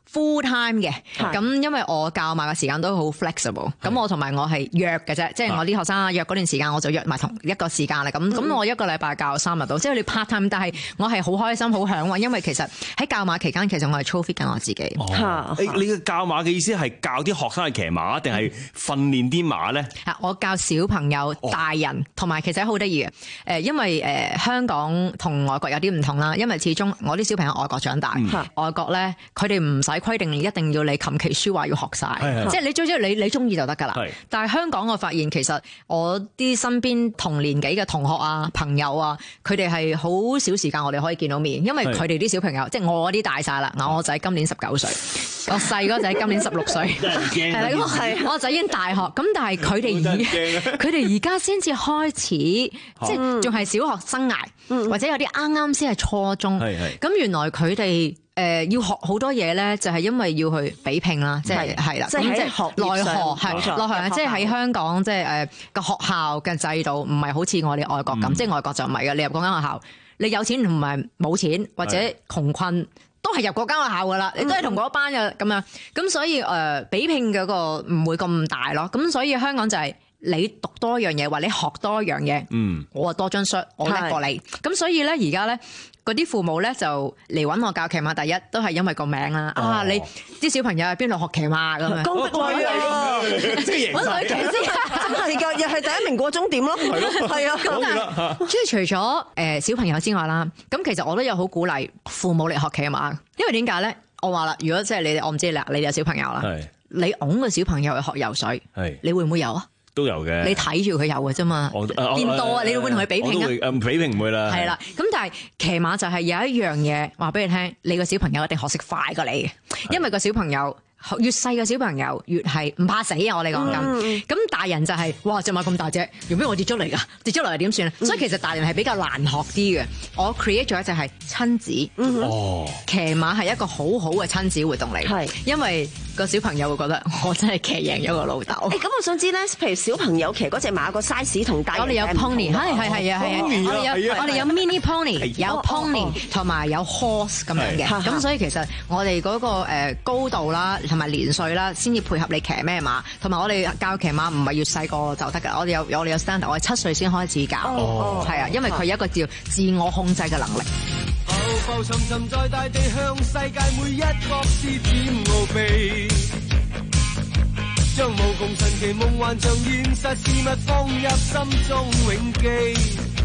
full time 嘅，咁因為我教馬嘅時間都好 flexible， 咁我同埋我係約嘅啫，即係我啲學生約嗰段時間我就約埋同一個時間啦。咁咁我一個禮拜教三日到，即係你 part time， 但係我係好開心好嚮往，因為其實喺教馬期間，其實我係操 fit 緊我自己。 哦、你你嘅教馬嘅意思係教啲學生去騎馬，定係訓練啲馬咧？ 我教小朋友、大人，同埋其實好得意嘅。誒，因為誒香港同外國有啲唔同啦，因為始終我啲小朋友外國長大，嗯、外國咧佢哋唔使規定一定要你琴棋書畫要學晒，即係你最主要你你中意就得㗎啦。但係香港我發現其實我啲身邊同年紀嘅同學啊、朋友啊，佢哋係好少時間我哋可以見到面，因為佢哋啲小朋友即係我啲大晒啦。嗱，我仔今年十九歲，我細嗰仔今年十六歲，係啦，咁係我仔已經大學，咁但係佢哋而佢哋而家先至開始，即係仲係小學生涯，或者有啲啱啱先係初中，咁原來佢哋。誒要學好多嘢咧，就係因為要去比拼啦，即係係啦，即係學內學係內學，即係喺香港即係誒個學校嘅制度唔係好似我哋外國咁，即係外國就唔係嘅，你入嗰間學校，你有錢同埋冇錢或者窮困都係入嗰間學校噶啦，你都係同嗰班嘅咁樣，咁所以誒比拼嗰個唔會咁大咯，咁所以香港就係。你讀多一樣嘢，或你學多一樣嘢，嗯，我啊多張書，我叻過你，咁所以咧而家咧嗰啲父母咧就嚟揾我教騎馬，第一都係因為個名啦，哦、啊你啲小朋友喺邊度學騎馬咁樣， 高逼位啊， 即係揾女騎師，真係㗎，又係第一名過終點咯，係咯，係啊， 咁但係即係除咗誒小朋友之外啦，咁其實我都有好鼓勵父母嚟學騎馬，因為點解咧？我話啦，如果即係你哋，我唔知啦，你哋有小朋友啦，你擁個小朋友去學游水，你會唔會游啊？ 都有嘅， 你睇住佢游嘅啫嘛，見到啊，你會同佢比拼啊？ 誒比拼唔會啦。 係啦，咁但係騎馬就係有一樣嘢話俾你聽，你個小朋友一定學識快過你嘅，因為個小朋友越細嘅小朋友越係唔怕死啊！我哋講緊，咁大人就係哇隻馬咁大隻，用咩我跌咗嚟㗎？跌咗落嚟點算啊？所以其實大人係比較難學啲嘅。我 create 咗一隻係親子，哦，騎馬係一個好好嘅親子活動嚟，係因為。個小朋友會覺得我真係騎贏咗個老豆。 誒咁，我想知咧，譬如小朋友騎嗰隻馬個 size 同大人， 我哋有 pony， 係係係啊係啊，我哋有我哋有 mini pony， 有 pony 同埋有 horse 咁樣嘅。咁所以其實我哋嗰個誒高度啦，同埋年歲啦，先至配合你騎咩馬。同埋我哋教騎馬唔係越細個就得㗎，我哋有我哋有 standard， 我係七歲先開始教，係啊，因為佢有一個叫自我控制嘅能力。 浮浮沉沉在大地，向世界每一角施展奧秘，將無窮神奇夢幻像現實事物放入心中永記。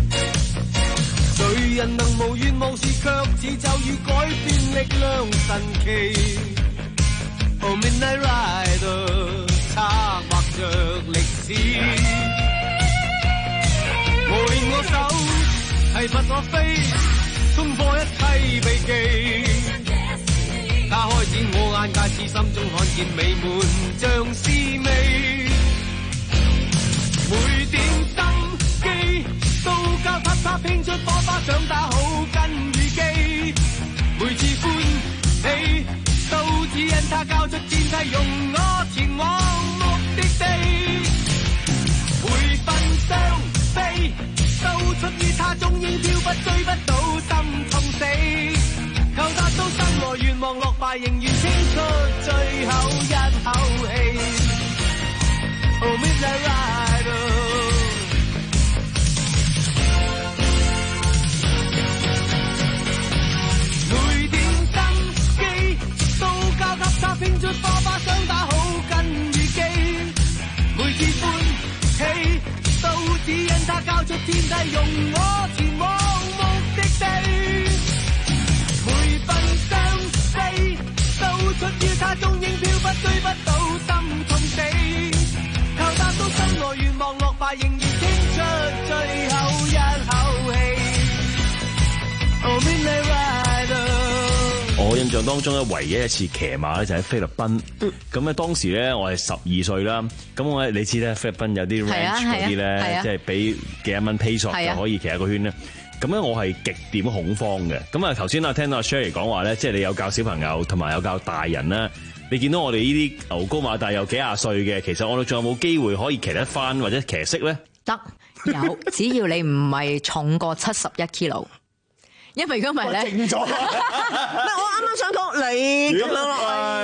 誰人能無怨無事，卻似咒語改變力量神奇。Oh Midnight Rider 策劃着歷史，我練我手，提拔我飛。衝破一切秘技，他開展我眼界，似心中看見美滿像詩味。每點心機都交給他拼出火花，長打好根與基。每次歡喜都指引他交出戰梯，容我前往目的地。每份傷悲都出於他，終應飄不追不到，心痛死。求達到心內願望，落敗仍然傾出最後一口氣。Oh Midnight Rider， 每點心機都交給他，拼出火花，想打好根與基。每次歡喜都指引他交出天梯，容我前往目的地。每份傷悲都出於他，終應飄不追不到，心痛死。求達到心內願望，落敗仍然傾出最後一口氣。Oh Midnight Rider， 我印象當中咧，唯一一次騎馬咧就喺菲律賓。咁咧、嗯、當時咧我係十二歲啦。咁我你知咧菲律賓有啲 ranch 嗰啲咧，即係俾幾多蚊 peso 就可以騎一個圈咧。咁咧我係極點恐慌嘅。咁啊頭先啊聽到阿 Sherry 講話咧，即係你有教小朋友同埋有教大人啦。你見到我哋呢啲牛高馬大又幾廿歲嘅，其實我哋仲有冇機會可以騎得翻或者騎識咧？ 得有，只要你唔係重過七十一 kilo。因為如果唔係咧， 靜咗。唔係我啱啱想講你咁樣咯，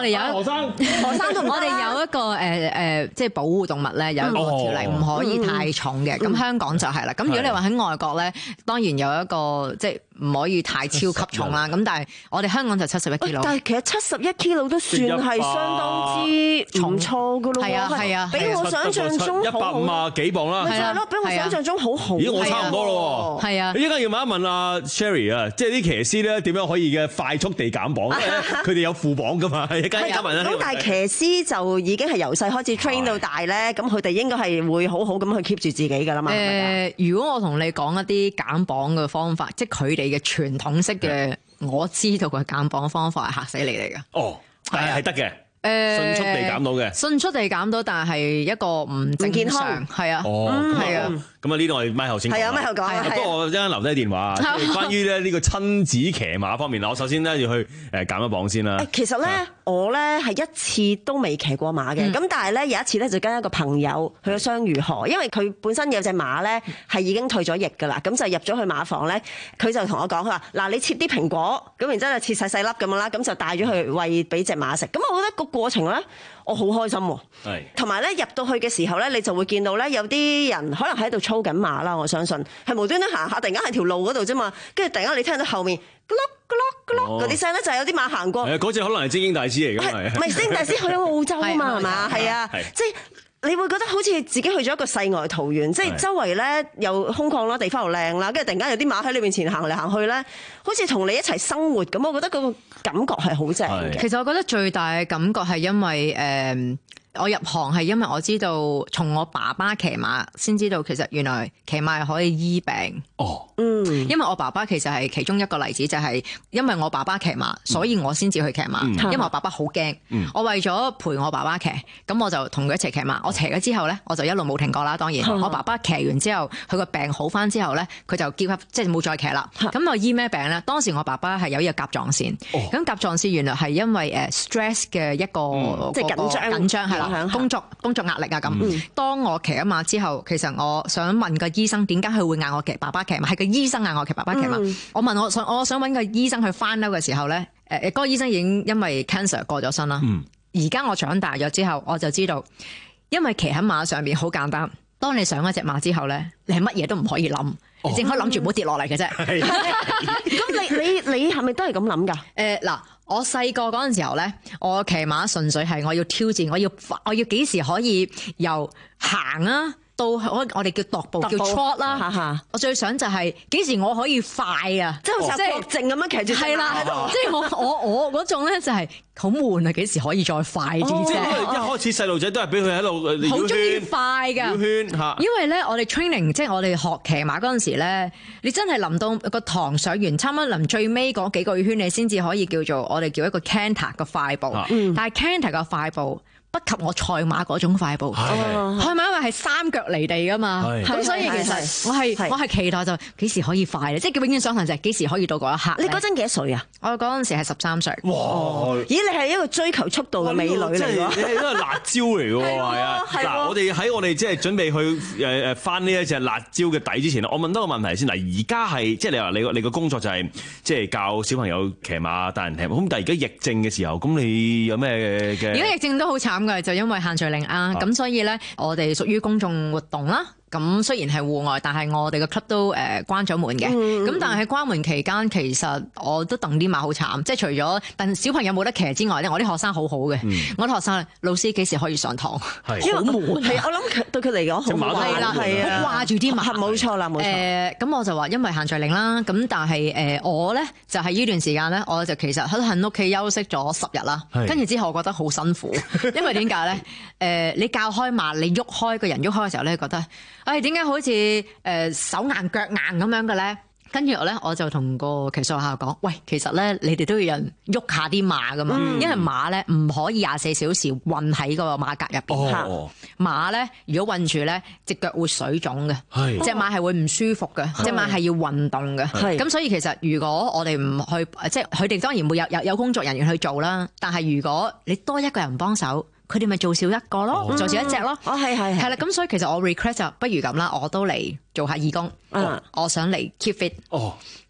哋有何生，何生都唔得。 我哋有一個誒誒，即係保護動物咧，有一個條例唔可以太重嘅。咁香港就係啦。咁如果你話喺外國咧，當然有一個即係唔可以太超級重啦。咁但係我哋香港就七十一 kilo。 但係其實七十一 kilo 都算係相當之唔錯噶咯。 係啊係啊， 比我想象中一百五啊幾磅啦。 係啊，比我想象中好好。 咦，我差唔多咯。 係啊， 你依家要問一問阿 Sherry 啊，即係啲騎師咧點樣可以嘅快速地減磅？佢哋有副磅噶嘛？一間一間問啦。 咁但係騎師就已經係由細開始 train 到大咧，咁佢哋應該係會好好咁去 keep 住自己㗎啦嘛。 誒，如果我同你講一啲減磅嘅方法，即係佢哋嘅傳統式嘅，我知道嘅減磅方法係嚇死你嚟㗎。 哦，係係得嘅。 誒， 迅速地減到嘅， 迅速地減到，但係一個唔正常，係啊， 哦， 係啊。 咁啊，呢度我哋咪後先講。 係啊，咪後講。 不過我一陣間留低電話，關於咧呢個親子騎馬方面，我首先咧要去誒減一磅先啦。 其實咧，我咧係一次都未騎過馬嘅，咁但係咧有一次咧就跟一個朋友去咗雙魚河，因為佢本身有隻馬咧係已經退咗役㗎啦，咁就入咗去馬房咧，佢就同我講，佢話嗱，你切啲蘋果，咁然之後就切細細粒咁樣啦，咁就帶咗去餵俾隻馬食。咁我覺得個過程咧，我好開心喎。係。同埋咧入到去嘅時候咧，你就會見到咧有啲人可能喺度操緊馬啦，我相信係無端端行下，突然間喺條路嗰度啫嘛，跟住突然間你聽到後面咕碌咕碌咕碌嗰啲聲咧，就係有啲馬行過。 係嗰隻可能係精英大師嚟㗎，係。 唔係精英大師去咗澳洲啊嘛，係嘛？係啊，即係你會覺得好似自己去咗一個世外桃源，即係周圍咧又空曠啦，地方又靚啦，跟住突然間有啲馬喺你面前行嚟行去咧，好似同你一齊生活咁，我覺得個感覺係好正嘅。 其實我覺得最大嘅感覺係因為誒。呃我入行係因為我知道，從我爸爸騎馬先知道，其實原來騎馬係可以醫病。 哦， 嗯，因為我爸爸其實係其中一個例子，就係、是、因為我爸爸騎馬，所以我先至去騎馬。嗯、因為我爸爸好驚，嗯、我為咗陪我爸爸騎，咁我就同佢一齊騎馬。我騎咗之後咧，我就一路冇停過啦。當然，嗯、我爸爸騎完之後，佢個病好翻之後咧，佢就叫即係冇再騎啦。咁、嗯、我醫咩病咧？當時我爸爸係有一個甲狀腺，咁、哦、甲狀腺原來係因為誒 stress 嘅一個、嗯、 即係緊張緊張係啦。工作工作壓力啊咁，嗯、當我騎咗馬之後，其實我想問個醫生點解佢會嗌我騎爸爸騎馬，係個醫生嗌我騎爸爸騎馬。嗯、我問我想我想揾個醫生去翻嬲嘅時候咧，誒誒嗰個醫生已經因為 cancer 過咗身啦。而家、嗯、我長大咗之後，我就知道，因為騎喺馬上邊好簡單。當你上一隻馬之後咧，你係乜嘢都唔可以諗，哦、你淨可以諗住唔好跌落嚟嘅啫。 咁你你你係咪都係咁諗㗎？誒嗱、呃。我細個嗰陣時候咧，我騎馬純粹係我要挑戰，我要我要幾時可以由行啊到我我哋叫踱步，步叫 trot 啦。哈哈，我最想就係幾時我可以快啊，即係好似郭靖咁樣騎住隻馬喺度。即係我我我嗰種咧就係好悶啊，幾時可以再快啲啫？ 哦、一開始細路仔都係俾佢喺度好中意快㗎， 圈嚇。 因為咧我哋 training 即係我哋學騎馬嗰陣時咧，你真係臨到個堂上完，差唔多臨最尾嗰幾個圈，你先至可以叫做我哋叫一個 canter 嘅快步。嗯、但係 canter 嘅快步不及我賽馬嗰種快步，賽馬因為係三腳離地噶嘛，咁所以其實我係我係期待就幾時可以快咧，即係永遠想象就係幾時可以到嗰一刻。 你嗰陣幾多歲啊？ 我嗰陣時係十三歲。 哇！ 咦，你係一個追求速度嘅美女嚟㗎？ 你係一個辣椒嚟㗎喎，係啊！嗱，我哋喺我哋即係準備去誒誒翻呢一隻辣椒嘅底之前，我問多個問題先。嗱，而家係即係你話你個你個工作就係即係教小朋友騎馬、大人騎馬。咁但係而家疫症嘅時候，咁你有咩嘅？ 而家疫症都好慘。就因為限聚令啊，咁、啊、所以咧，我哋屬於公眾活動啦。咁雖然係戶外，但係我哋個 club 都誒關咗門嘅。咁、嗯、但係喺關門期間，其實我都戥啲馬好慘。即係除咗等小朋友冇得騎之外咧，我啲學生好好嘅。嗯、我啲學生老師幾時可以上堂？係好悶。係我諗對佢嚟講好係啦，係啊，好掛住啲馬。 冇錯啦，冇錯。 誒咁、呃、我就話因為限聚令啦。咁但係誒、呃、我咧就係、是、呢段時間咧，我就其實喺屋企休息咗十日啦。跟住之後，我覺得好辛苦，因為點解咧？誒、呃、你教開馬，你喐開個人喐開嘅時候咧，覺得。誒點解好似誒、呃、手硬腳硬咁樣嘅咧？跟住我咧，我就同個騎術學校講：喂，其實咧，你哋都要人喐下啲馬噶嘛，嗯、因為馬咧唔可以廿四小時韞喺個馬格入邊。哦、馬咧，如果韞住咧，隻腳會水腫嘅，隻是馬係會唔舒服嘅，隻是馬係要運動嘅。咁是所以其實如果我哋唔去，即係佢哋當然會有有有工作人員去做啦。但係如果你多一個人幫手，佢哋咪做少一個咯，哦、做少一隻咯。 哦，係係係啦，咁所以其實我 request 就不如咁啦，我都嚟做下義工。哦、我想嚟 keep fit。哦，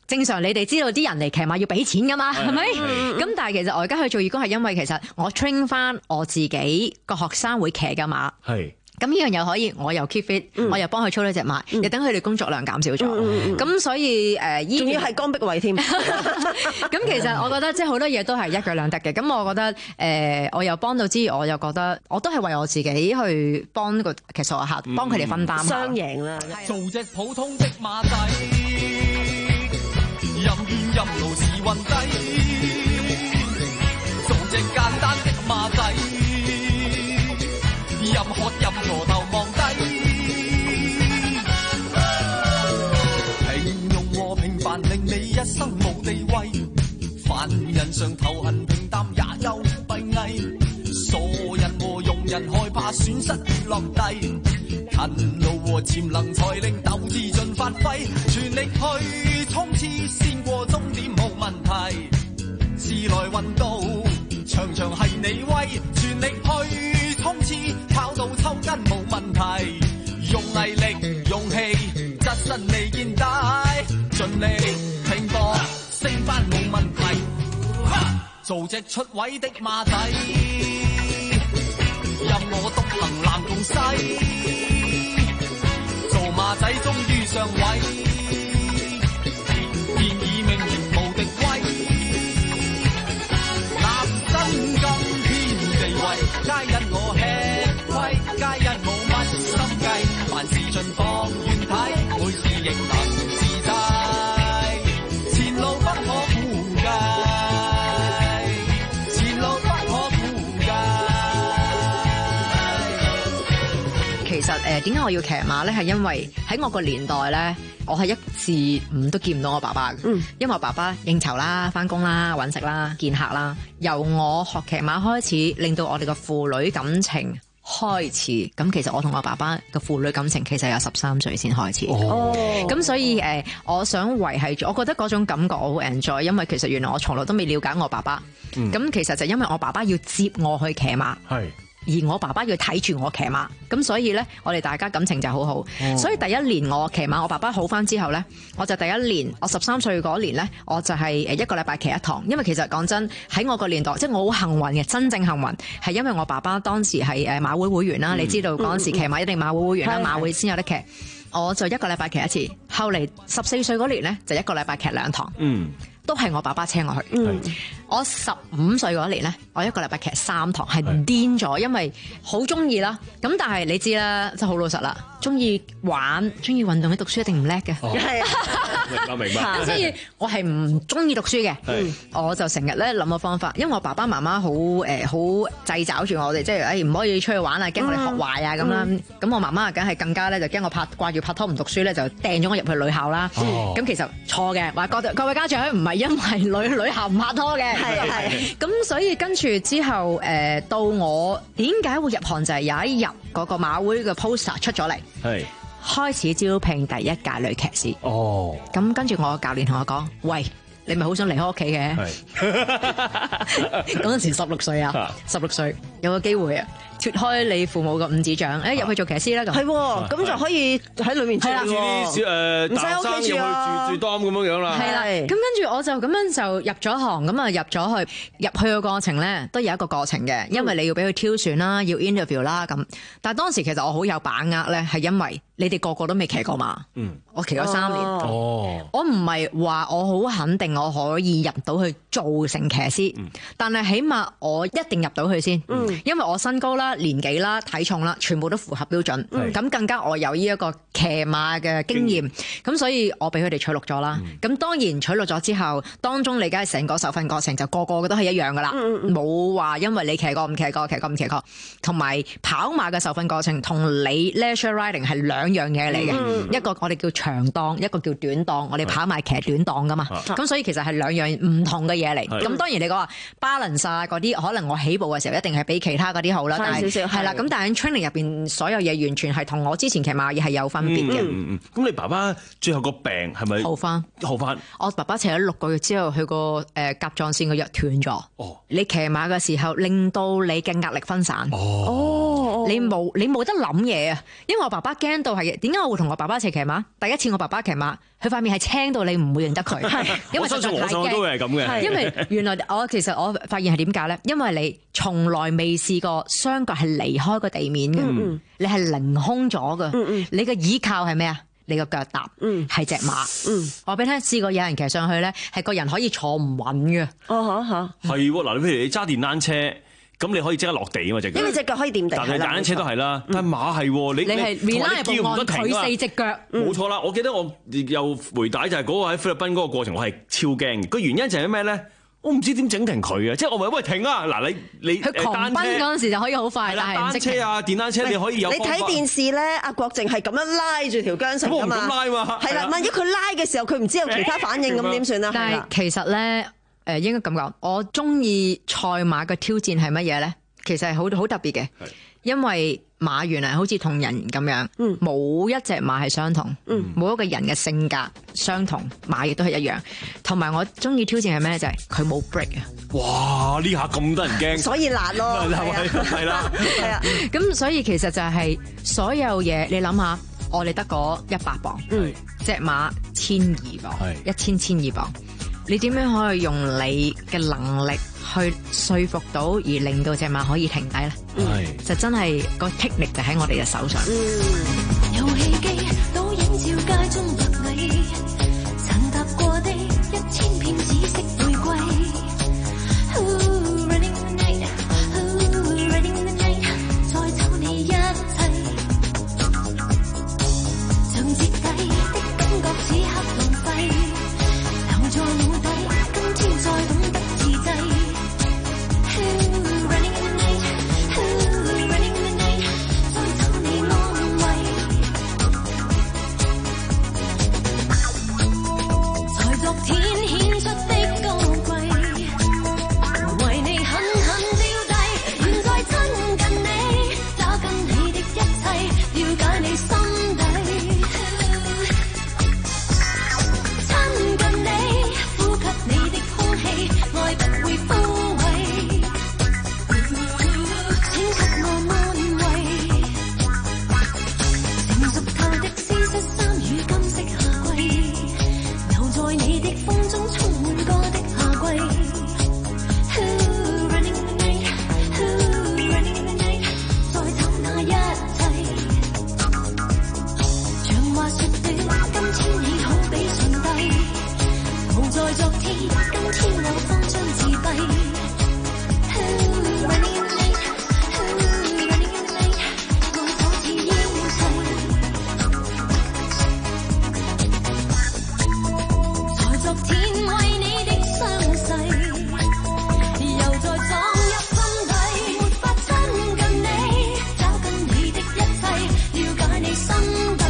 正常你哋知道啲人嚟騎馬要俾錢㗎嘛，係咪？咁但係其實我而家去做義工係因為其實我 train 翻我自己個學生會騎嘅馬。係。咁呢樣又可以，我又 keep fit，、嗯、我又幫佢操呢隻馬，又、嗯、等佢哋工作量減少咗。咁、嗯嗯、所以誒，仲、呃、要係江碧慧添。咁其實我覺得即係好多嘢都係一舉兩得嘅。咁我覺得誒、呃，我又幫到之餘，我又覺得我都係為我自己去幫個騎手客，幫佢哋分擔。雙贏啦！ 做隻普通的馬仔，任怨任勞是運低，做隻簡單的馬仔。任喝任何頭望低，平庸和平凡令你一生無地位，凡人上頭痕平淡也有閉翳，傻人和庸人害怕損失而落地，勤勞和潛能才令鬥志盡發揮，全力去衝刺先過終點冇問題，時來運到場場係你威，全力去衝刺跑到抽筋冇問題，用毅力勇氣側身離現帶，盡力拼搏升翻冇問題，做隻出位的馬仔，任我獨行南共西，做馬仔終於上位，現已命名無敵威，立身今天地位，皆因我吃虧，皆因冇乜心計，凡事盡放遠睇，每事亦能自制，前路不可估計，前路不可估計。 其實誒點解我要騎馬咧？係因為喺我個年代咧，我係一至五都見唔到我爸爸嘅，嗯、因為我爸爸應酬啦、返工啦、搵食啦、見客啦。由我學騎馬開始，令到我哋嘅父女感情開始。咁其實我同我爸爸嘅父女感情其實有十三歲先開始。哦，咁所以誒、呃，我想維繫住，我覺得嗰種感覺我好 enjoy，因為其實原來我從來都未了解我爸爸。咁、嗯、其實就因為我爸爸要接我去騎馬。係。而我爸爸要睇住我騎馬，咁所以咧，我哋大家感情就好好。哦、所以第一年我騎馬，我爸爸好返之後咧，我就第一年，我十三歲嗰年咧，我就係誒一個禮拜騎一堂。因為其實講真，喺我個年代，即係我好幸運嘅，真正幸運係因為我爸爸當時係誒馬會會員啦。嗯、你知道嗰陣時騎馬一定馬會會員啦，嗯、馬會先有得騎。我就一個禮拜騎一次。後嚟十四歲嗰年咧，就一個禮拜騎兩堂。嗯。都係我爸爸車我去。嗯、我十五歲嗰年咧，我一個禮拜騎三堂，係癲咗，因為好中意啦。咁但係你知啦，真係好老實啦，中意玩、中意運動，你讀書一定唔叻嘅。係啊、哦，明白明白。咁所以我係唔中意讀書嘅。嗯、我就成日咧諗個方法，因為我爸爸媽媽好誒好掣肘住我哋，即係誒唔可以出去玩啊，驚我哋學壞啊咁啦。咁、嗯、我媽媽梗係更加咧，就驚我拍掛住拍拖唔讀書咧，就掟咗我入去女校啦。咁、哦、其實錯嘅，話各各位家長唔係因為女女校唔拍拖嘅，係係咁，所以跟住之後，誒、呃、到我點解會入行就係、是、有一日嗰個馬會嘅 poster 出咗嚟，係開始招聘第一屆女騎師。哦，咁跟住我個教練同我講，喂，你咪好想離開屋企嘅？係嗰陣時十六歲啊，十六歲有個機會啊！脫開你父母個五指掌，誒入去做騎師啦咁。係喎，咁就可以喺裏面住喎。誒，唔使屋企住啊，住住 dorm 咁樣樣啦。係啦，咁跟住我就咁樣就入咗行，咁啊入咗去，入去嘅過程咧都有一個過程嘅，因為你要俾佢挑選啦，要 interview 啦咁。但係當時其實我好有把握咧，係因為你哋個個都未騎過馬。嗯，我騎咗三年。哦，我唔係話我好肯定我可以入到去做成騎師，但係起碼我一定入到去先。嗯，因為我身高啦、年紀啦、體重啦，全部都符合標準。咁、嗯、更加我有呢一個騎馬嘅經驗，咁所以我俾佢哋取錄咗啦。咁、嗯、當然取錄咗之後，當中你梗係成個受訓過程就個個都係一樣噶啦，冇話、嗯、因為你騎過唔騎過，騎過唔騎過。同埋跑馬嘅受訓過程同你 leisure riding 係兩樣嘢嚟嘅，嗯、一個我哋叫長檔，一個叫短檔。我哋跑馬騎短檔噶嘛，咁、嗯、所以其實係兩樣唔同嘅嘢嚟。咁、嗯、當然你講話 balance 曬嗰啲，可能我起步嘅時候一定係比其他嗰啲好啦，但係係啦。咁但係喺 training 入邊，所有嘢完全係同我之前騎馬嘢係有分別嘅。 嗯嗯，咁你爸爸最後個病係咪好翻？好翻。我爸爸騎咗六個月之後，佢個誒甲狀腺個藥斷咗。哦。你騎馬嘅時候，令到你嘅壓力分散。哦。 你冇你冇得諗嘢啊！因為我爸爸驚到係點解我會同我爸爸一齊騎馬？第一次我爸爸騎馬，佢塊面係青到你唔會認得佢。因為我相信我上都會係咁嘅。 因為原來我其實我發現係點解咧？因為你從來未試過雙腳係離開個地面嘅，嗯、你係凌空咗嘅。嗯、你嘅倚靠係咩啊？你個腳踏係隻馬。嗯、我俾你聽，試過有人騎上去咧，係個人可以坐唔穩嘅。 哦嚇嚇， 係喎嗱，你譬如你揸電單車。咁你可以即刻落地啊嘛，隻腳， 因為隻腳可以掂地。 但係單車都係啦，但係馬係喎，你你係 reliable 按佢四隻腳。 冇錯啦，我記得我又回帶就係嗰個喺菲律賓嗰個過程，我係超驚嘅。個原因就係咩咧？我唔知點整停佢啊！即係我話喂停啊！嗱你你佢狂奔嗰陣時就可以好快，但係單車啊電單車你可以有。 你睇電視咧，阿郭靖係咁樣拉住條韁繩㗎嘛。 咁拉嘛。 係啦，萬一佢拉嘅時候佢唔知有其他反應咁點算啊？ 但係其實咧，誒應該咁講，我中意賽馬嘅挑戰係乜嘢咧？其實係好好特別嘅，因為馬原來好似同人咁樣，冇、嗯、一隻馬係相同，冇、嗯、一個人嘅性格相同，馬亦都係一樣。同埋我中意挑戰係咩？就係佢冇 break 啊！ 哇！呢下咁得人驚， 所以辣咯， 係啦， 係啊。 咁所以其實就係所有嘢，你諗下，我哋得嗰一百磅，隻馬千二磅，一千千二磅。你點樣可以用你嘅能力去說服到而令到隻馬可以停低咧？係就真係個 technique 就喺我哋嘅手上。遊戲機倒映照街中百里，曾踏過的一千片紫色玫瑰。再找你一切，像徹底的感覺此刻浪費。留在腦底，今天再懂得自制。Running in the night, running in the night， 再找你安慰。在昨天顯出的高貴，為你狠狠丟低，現在親近你，找緊你的一切，了解你心底。愛不會枯萎，請給我安慰。成熟透的絲質衫與金色夏季，留在你的風中充滿歌的夏季。Running in the night, running in the night， 再找那一切。像話說的，今天你好比上帝，無在昨天，今天我慌張自閉。Running in the night, running in the night， 我就似煙塵。在昨天為你的傷勢，又再撞入心底，沒法親近你，找緊你的一切，了解你心底。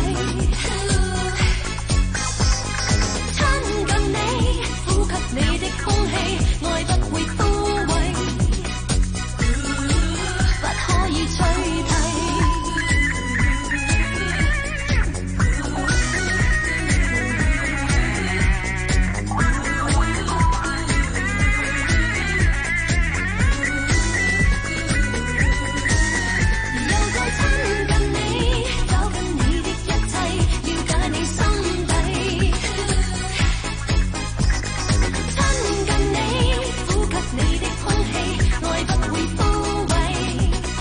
親近你，呼吸你的空氣，愛不會枯萎，不可以取替。又再親近你，找緊你的一切，了解你心底。親近你，呼吸你的空氣，愛不會枯萎。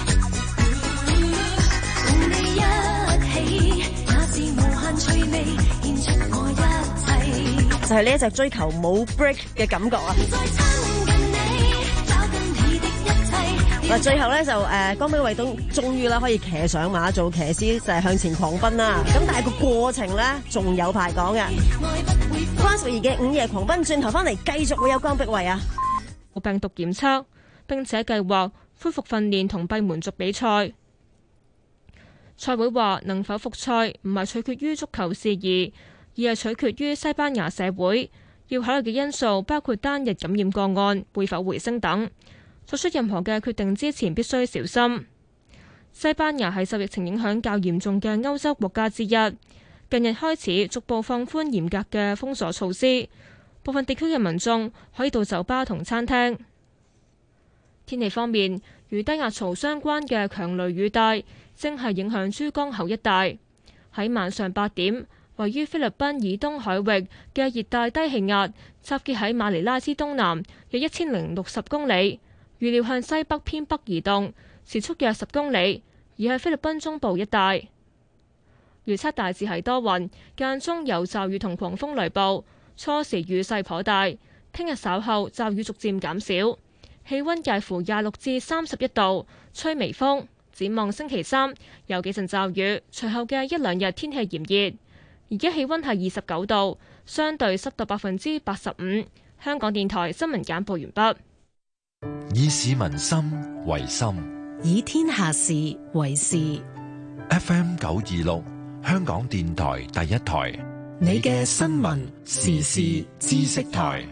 共你一起，也是無限趣味，獻出我一切。 就係呢一隻追求冇 break 嘅感覺啊！ 再親近你，找緊你的一切。 嗱，最後咧就誒，江碧惠都終於啦可以騎上馬做騎師，就係向前狂奔啦。咁但係個過程咧仲有排講嘅。關淑怡嘅午夜狂奔，轉頭翻嚟繼續會有江碧惠啊！ 冇病毒檢測，並且計劃恢復訓練同閉門續比賽。賽會話能否復賽唔係取決於足球事宜，而係取決於西班牙社會。要考慮嘅因素包括單日感染個案會否回升等。作出任何嘅決定之前必須小心。西班牙係受疫情影響較嚴重嘅歐洲國家之一，近日開始逐步放寬嚴格嘅封鎖措施，部分地區嘅民眾可以到酒吧同餐廳。 天氣方面，與低壓槽相關嘅強雷雨帶正係影響珠江口一帶。喺晚上八點，位於菲律賓以東海域嘅熱帶低氣壓集結喺馬尼拉之東南約一千零六十公里，預料向西北偏北移動，時速約十公里，而喺菲律賓中部一帶。預測大致係多雲，間中有驟雨同狂風雷暴，初時雨勢頗大。聽日稍後驟雨逐漸減少，氣溫介乎廿六至三十一度，吹微風。展望星期三有幾陣驟雨，隨後嘅一兩日天氣炎熱。而家氣溫係二十九度，相對濕度百分之八十五。香港電台新聞簡報完畢。 以市民心為心， 以天下事為事。 F M 九二六，香港電台第一台， 你嘅新聞時事知識台。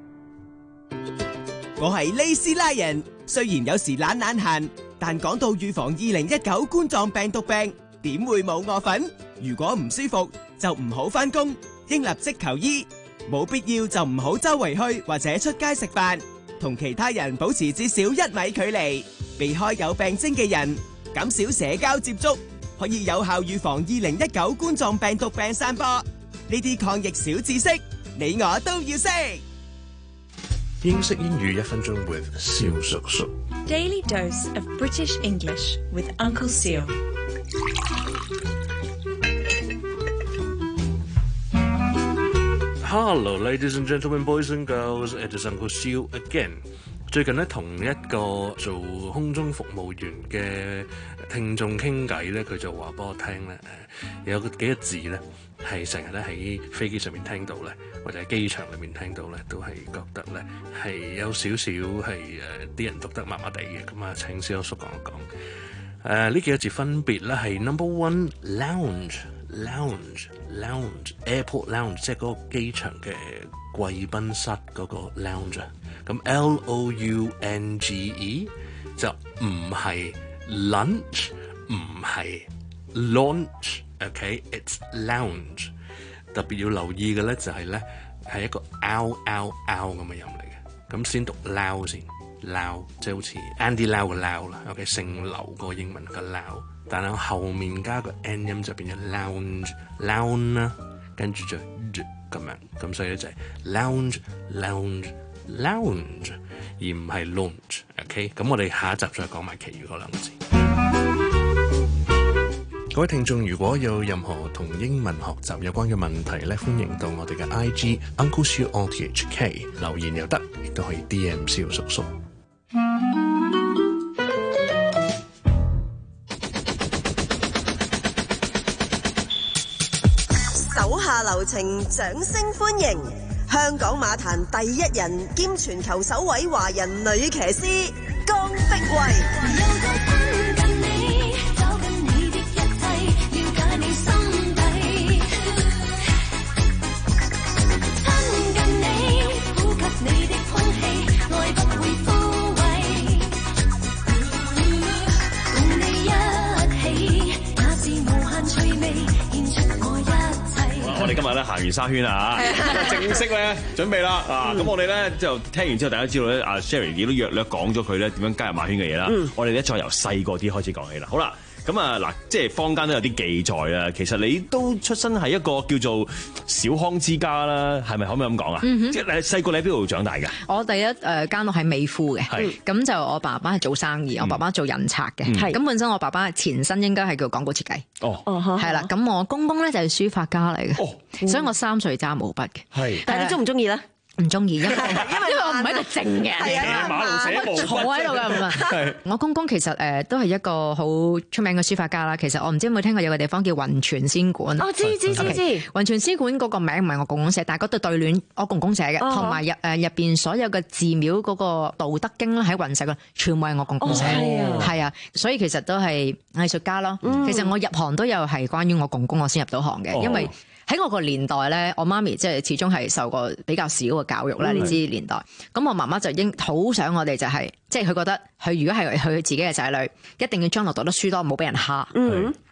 我係利斯拉人，雖然有時懶懶閒，但講到預防二零一九冠狀病毒病，點會冇我份？如果唔舒服就唔好返工，應立即求醫。冇必要就唔好周圍去或者出街食飯，同其他人保持至少一米距離，避開有病徵嘅人，減少社交接觸，可以有效預防二零一九冠狀病毒病散播。呢啲抗疫小知識，你我都要識。 英式英語一分鐘 with 蕭叔叔。 Daily dose of British English with Uncle Seal。 Hello, ladies and gentlemen, boys and girls. It is Uncle Seal again. 最近咧，同一個做空中服務員嘅聽眾傾偈咧，佢就話俾我聽咧，誒有幾個字咧，係成日咧喺飛機上面聽到咧，或者喺機場裏面聽到咧，都係覺得咧係有少少係誒啲人讀得麻麻地嘅。咁啊，請蕭叔講一講。誒、呃、呢幾個字分別咧係 number one lounge。Lounge, lounge, airport lounge， 即係嗰個機場嘅貴賓室嗰個 lounge。咁 L O U N G E 就唔係 lunch， 唔係 launch。OK，it's lounge。特別要留意嘅咧就係咧係一個 L L L 咁嘅音嚟嘅。咁先讀 Lau 先 ，Lau 即係好似 Andy Lau 嘅 Lau 啦。OK， 姓劉個英文嘅 Lau。但係後面加個 n 音就變咗 lounge，lounge 啦，跟住就咁樣，咁所以咧就係 lounge，lounge，lounge， 而唔係 launch。OK， 咁我哋下一集再講埋其餘嗰兩個字。各位聽眾，如果有任何同英文學習有關嘅問題咧，歡迎到我哋嘅 I G Uncle Siu O T H K 留言又得，亦都可以 D M 蕭叔叔。 手下留情，掌聲歡迎香港馬壇第一人兼全球首位華人女騎師江碧慧。 我哋今日咧行完沙圈啊嚇，正式咧準備啦啊！咁我哋咧就聽完之後，大家知道咧，阿 Sherry 亦都約略講咗佢咧點樣加入馬圈嘅嘢啦。嗯、我哋咧再由細個啲開始講起啦。好啦。咁啊嗱，即係坊間都有啲記載啊。其實你都出身係一個叫做小康之家啦，係咪可唔可以咁講啊？嗯、即係你細個你喺邊度長大㗎？ 我第一誒間屋喺美孚嘅，咁就我爸爸係做生意，嗯、我爸爸做印刷嘅，咁、嗯、本身我爸爸前身應該係叫廣告設計，哦，係啦。咁我公公咧就係書法家嚟嘅，哦、所以我三歲揸毛筆嘅，係。但係你中唔中意咧？唔中意，因為因為我唔係一個靜嘅，係啊，馬路寫毛筆坐喺度㗎咁啊。我公公其實誒都係一個好出名嘅書法家啦。其實我唔知有冇聽過有個地方叫雲泉仙館。哦，知知知知。雲泉仙館嗰個名唔係我公公寫，但係嗰對對聯我公公寫嘅，同埋入誒入邊所有嘅寺廟嗰個道德經咧喺雲石嗰，全部係我公公寫。係啊，所以其實都係藝術家咯。其實我入行都有係關於我公公，我先入到行嘅，因為喺我個年代咧，我媽咪即係始終係受過比較少嘅教育啦。你知年代，咁我媽媽就應好想我哋就係、是，即係佢覺得佢如果係佢自己嘅仔女，一定要將來讀得書多，唔好俾人蝦。嗯，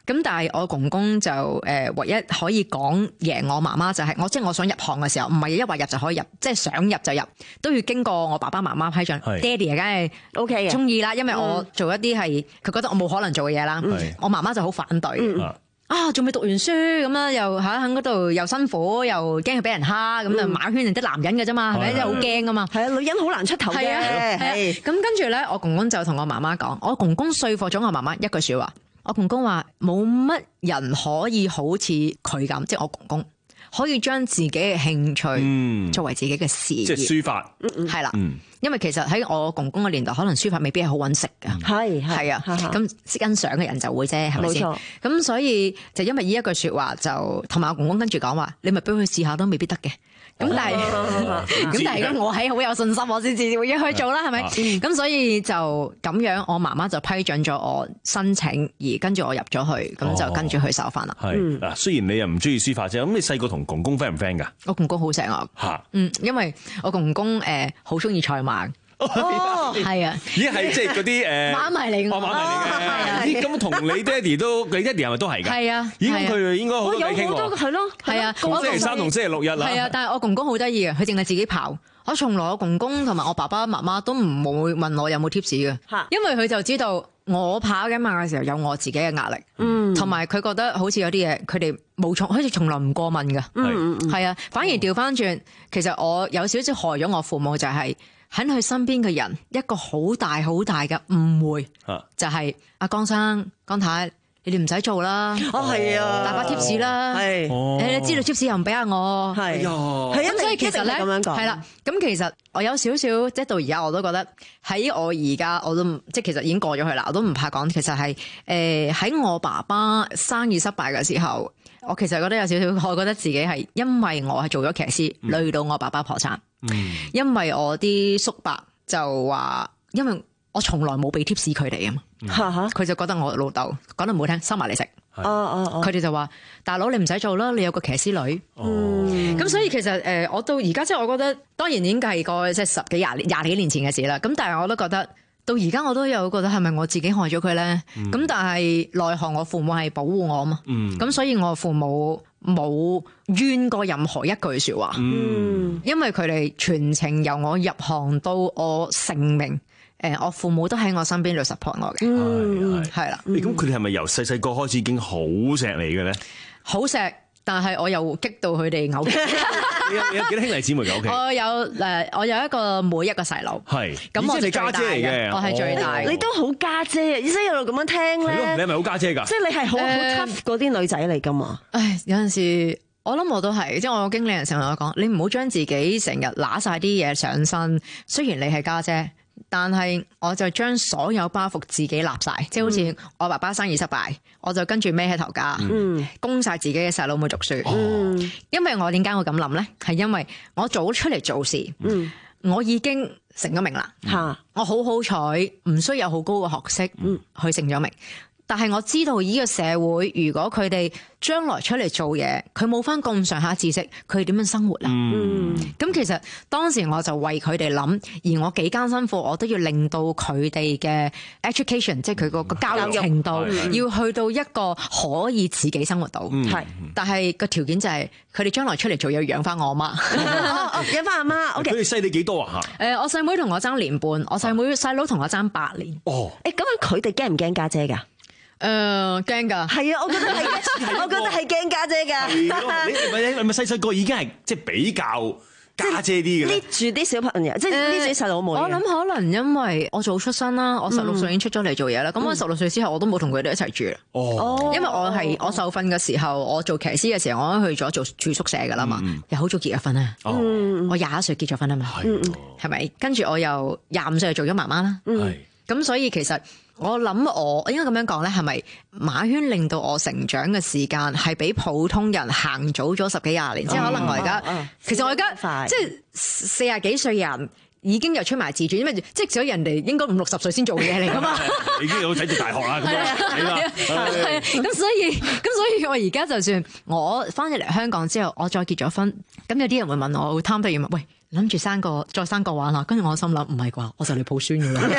咁但係我公公就誒、呃、唯一可以講贏我媽媽就係、是、我即係我想入行嘅時候，唔係一話入就可以入，即係想入就入，都要經過我爸爸媽媽批准。爹哋梗係 O K 嘅，中意啦，因為我做一啲係佢覺得我冇可能做嘅嘢啦。我媽媽就好反對。嗯啊，仲未讀完書咁啦，又喺喺嗰度又辛苦，又驚佢俾人蝦，咁就馬圈係啲男人嘅啫嘛，係咪？真係好驚噶嘛。係啊，女人好難出頭嘅。係啊，咁跟住咧，我公公就同我媽媽講，我公公說服咗我媽媽一句說話，我公公話冇乜人可以好似佢咁，即係我公公可以將自己嘅興趣作為自己嘅事業，即係書法，係啦。因為其實喺我公公嘅年代，可能書法未必係好揾食㗎。係係啊，咁識欣賞嘅人就會啫，係咪先？咁所以就因為呢一句説話，就同埋我公公跟住講話，你咪俾佢試下都未必得嘅。咁但係，咁但係如果我係好有信心，我先至會去做啦，係咪？咁所以就咁樣，我媽媽就批准咗我申請，而跟住我入咗去，咁就跟住去受訓啦。 係嗱，雖然你又唔中意書法啫，咁你細個同公公 friend 唔 friend 㗎？我公公好錫我嚇，嗯，因為我公公誒好中意賽馬。哦，係啊！咦，係即係嗰啲誒馬迷嚟嘅，馬迷嚟嘅。咦，咁同你爹哋都，你爹哋係咪都係㗎？係啊。咦，咁佢哋應該好多偈傾喎。係咯，係啊。星期三同星期六日啦。係啊，但係我公公好得意嘅，佢淨係自己跑。我從來我公公同埋我爸爸媽媽都唔會問我有冇 tips 嘅，因為佢就知道我跑緊馬嘅時候有我自己嘅壓力，嗯，同埋佢覺得好似有啲嘢佢哋冇從，好似從來唔過問㗎，嗯嗯，係啊，反而調翻轉，其實我有少少害咗我父母就係。喺佢身邊嘅人一個好大好大嘅誤會，啊、就係阿江生、江太，你哋唔使做啦。哦，係啊，大把 tips 啦，係，誒，你知道 tips 又唔俾下我，係，係啊，所以其實咧，係啦，咁其實我有少少，即係到而家我都覺得喺我而家我都即係其實已經過咗去啦，我都唔怕講，其實係誒喺我爸爸生意失敗嘅時候。我其實覺得有少少，我覺得自己係因為我係做咗騎師，累到我爸爸破產。嗯、因為我啲叔伯就話，因為我從來冇俾 tips 佢哋啊嘛，佢、嗯、就覺得我老豆講得唔好聽，收埋嚟食。哦哦哦，佢哋就話：大佬你唔使做啦，你有個騎師女。咁、嗯、所以其實誒，我到而家即係我覺得，當然已經係個即係十幾廿年、廿幾年前嘅事啦。咁但係我都覺得。到而家我都有覺得係咪我自己害咗佢咧？咁、嗯、但係奈何我父母係保護我啊嘛，咁、嗯、所以我父母冇冤過任何一句說話，嗯、因為佢哋全程由我入行到我成名，誒，我父母都喺我身邊度 support 我嘅，係啦。咁佢哋係咪由細細個開始已經好錫你嘅咧？好錫。但係我又激到佢哋嘔血。你有有幾多兄弟姊妹嘅屋企？我有誒，我有一個妹一個細佬。係，咁我係家姐嚟嘅，我係最大。你都好家姐，意思一路咁樣聽咧。係咯，你係咪好家姐㗎？即係你係好好 tough 嗰啲女仔嚟㗎嘛？唉，有陣時我諗我都係，即係我經理人成日同我講，你唔好將自己成日揦晒啲嘢上身。雖然你係家姐。但係我就將所有包袱自己立晒，即係好似我爸爸生意失敗，我就跟住孭起頭家，嗯、供晒自己嘅細佬妹讀書。嗯、因為我點解會咁諗咧？係因為我早出嚟做事，嗯、我已經成咗名啦。吓、嗯，我好好彩，唔需要有好高嘅學識，嗯、去成咗名。但係我知道呢個社會，如果佢哋將來出嚟做嘢，佢冇翻咁上下知識，佢點樣生活啊？嗯，咁其實當時我就為佢哋諗，而我幾艱辛苦，我都要令到佢哋嘅 education， 即係佢個個教育程度，嗯、要去到一個可以自己生活到。係、嗯，但係個條件就係佢哋將來出嚟做嘢要養翻我阿媽，養翻阿媽。佢哋細你幾多啊？嚇？誒，我細妹同我爭年半，我細妹細佬同我爭八年。哦，誒，咁樣佢哋驚唔驚家姐㗎？誒，驚噶，係啊，我覺得係，我覺得係驚家姐噶。你咪你咪細細個已經係即係比較家姐啲嘅，捏住啲小朋友，即係捏住啲細佬妹。我諗可能因為我早出生啦，我十六歲已經出咗嚟做嘢啦。咁我十六歲之後，我都冇同佢哋一齊住。哦，因為我係我受訓嘅時候，我做騎師嘅時候，我都去咗做住宿舍噶啦嘛，又好早結咗婚啊。哦，我廿一歲結咗婚啊嘛，係咪？跟住我又廿五歲就做咗媽媽啦。係，咁所以其實。我諗我應該咁樣講咧，係咪馬圈令到我成長嘅時間係比普通人行早咗十幾廿年？嗯、即係可能我而家，啊啊、其實我而家即係四廿幾歲人已經又出埋自傳，因為即係少人哋應該五六十歲先做嘢嚟噶嘛。已經有睇住大學啦，咁啊，係啊，咁所以咁所以我而家就算我翻咗嚟香港之後，我再結咗婚，咁有啲人會問我，會貪得意問，喂，諗住生個再生個玩啦，跟住我心諗唔係啩，我就嚟抱孫噶啦。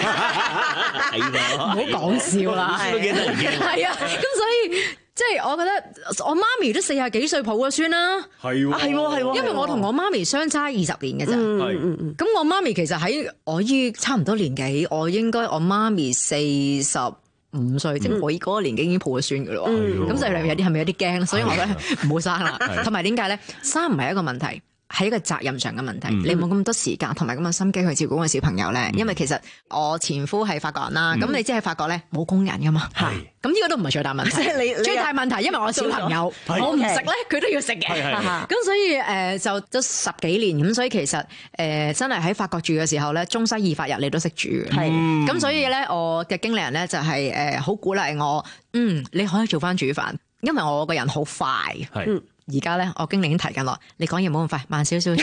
唔好講笑啦，係啊，咁所以即係我覺得我媽咪都四廿幾歲抱咗孫啦， 係喎， 係喎，係喎， 因為我同我媽咪相差二十年嘅咋， 係， 咁我媽咪其實喺我依差唔多年紀，我應該我媽咪四十五歲，即係我嗰個年紀已經抱咗孫嘅咯，咁就係有啲係咪有啲驚？所以我覺得唔好生啦，同埋點解咧？生唔係一個問題。係一個責任上嘅問題，嗯、你冇咁多時間同埋咁嘅心機去照顧個小朋友咧。嗯、因為其實我前夫係法國人啦，咁、嗯、你知喺法國咧冇工人噶嘛，咁呢個都唔係最大問題。即係你最大問題，因為我小朋友我唔食咧，佢都要食嘅。咁所以誒、呃、就都十幾年咁，所以其實誒、呃、真係喺法國住嘅時候咧，中西二法日你都識煮嘅。咁、嗯、所以咧，我嘅經理人咧就係誒好鼓勵我，嗯，你可以做翻煮飯，因為我個人好快。嗯而家咧，我經理已經提緊我，你講嘢冇咁快，慢少少先，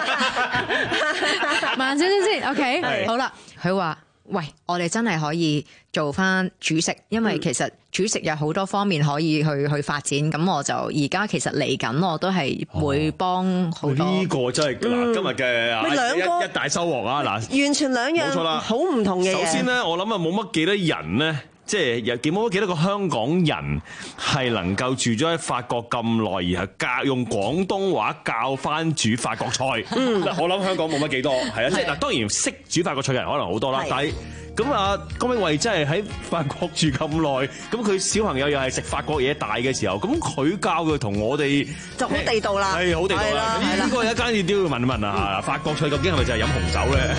慢少少先 ，OK， 好啦。佢話：喂，我哋真係可以做翻煮食，因為其實煮食有好多方面可以去去發展。咁我就而家其實嚟緊，我都係會幫好多。 呢、哦這個真係嗱，嗯、今日嘅一一大收穫啊！嗱， 完全兩樣，冇錯啦，好唔同嘅。 首先咧，我諗啊，冇乜幾多人咧。即係有幾冇幾多個香港人係能夠住咗喺法國咁耐，而係教用廣東話教翻煮法國菜。嗯，我諗香港冇乜幾多，係啊，即係嗱，當然識煮法國菜嘅人可能好多啦，但係咁啊，江永慧真係喺法國住咁耐，咁佢小朋友又係食法國嘢大嘅時候，咁佢教佢同我哋就好地道啦， 係好地道啦。呢個有一間嘢都要問一問啊，法國菜究竟係咪就係飲紅酒咧？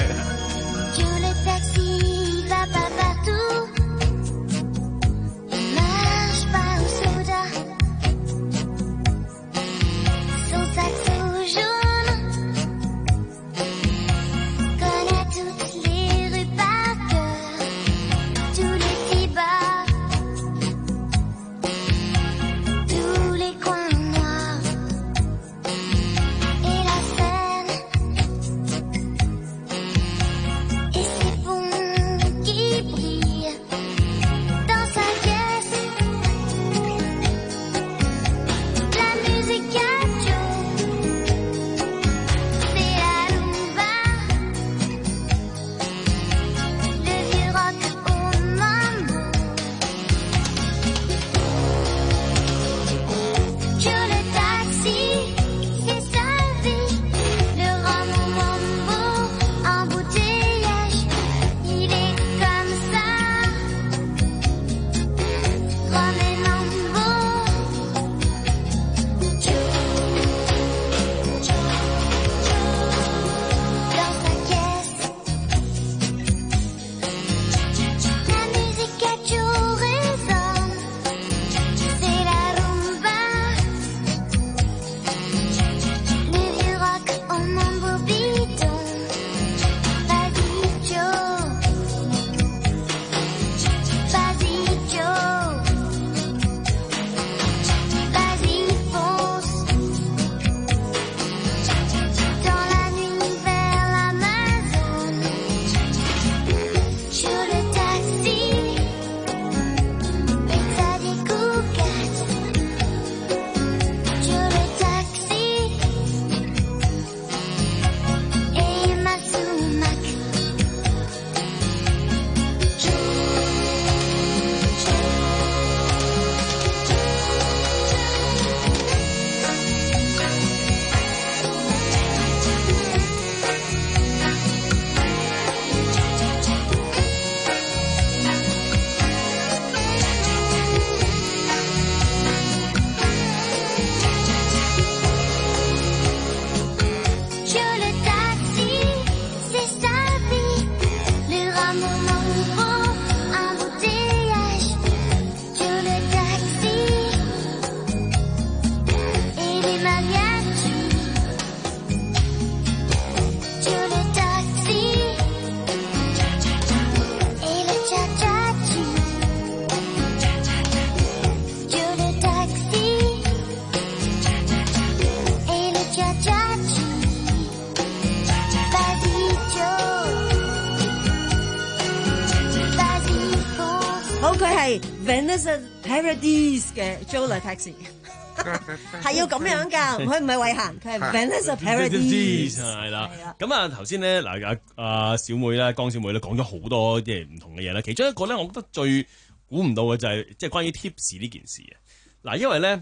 Venice Paradise 嘅 Joe Le Taxi， 係要咁樣㗎，佢唔係慧嫻，佢係 Venice of Paradise。 係啦，咁啊頭先咧嗱阿阿小妹咧，江小妹咧講咗好多即係唔同嘅嘢啦。其中一個咧，我覺得最估唔到嘅就係即係關於 tips 呢件事啊。嗱，因為咧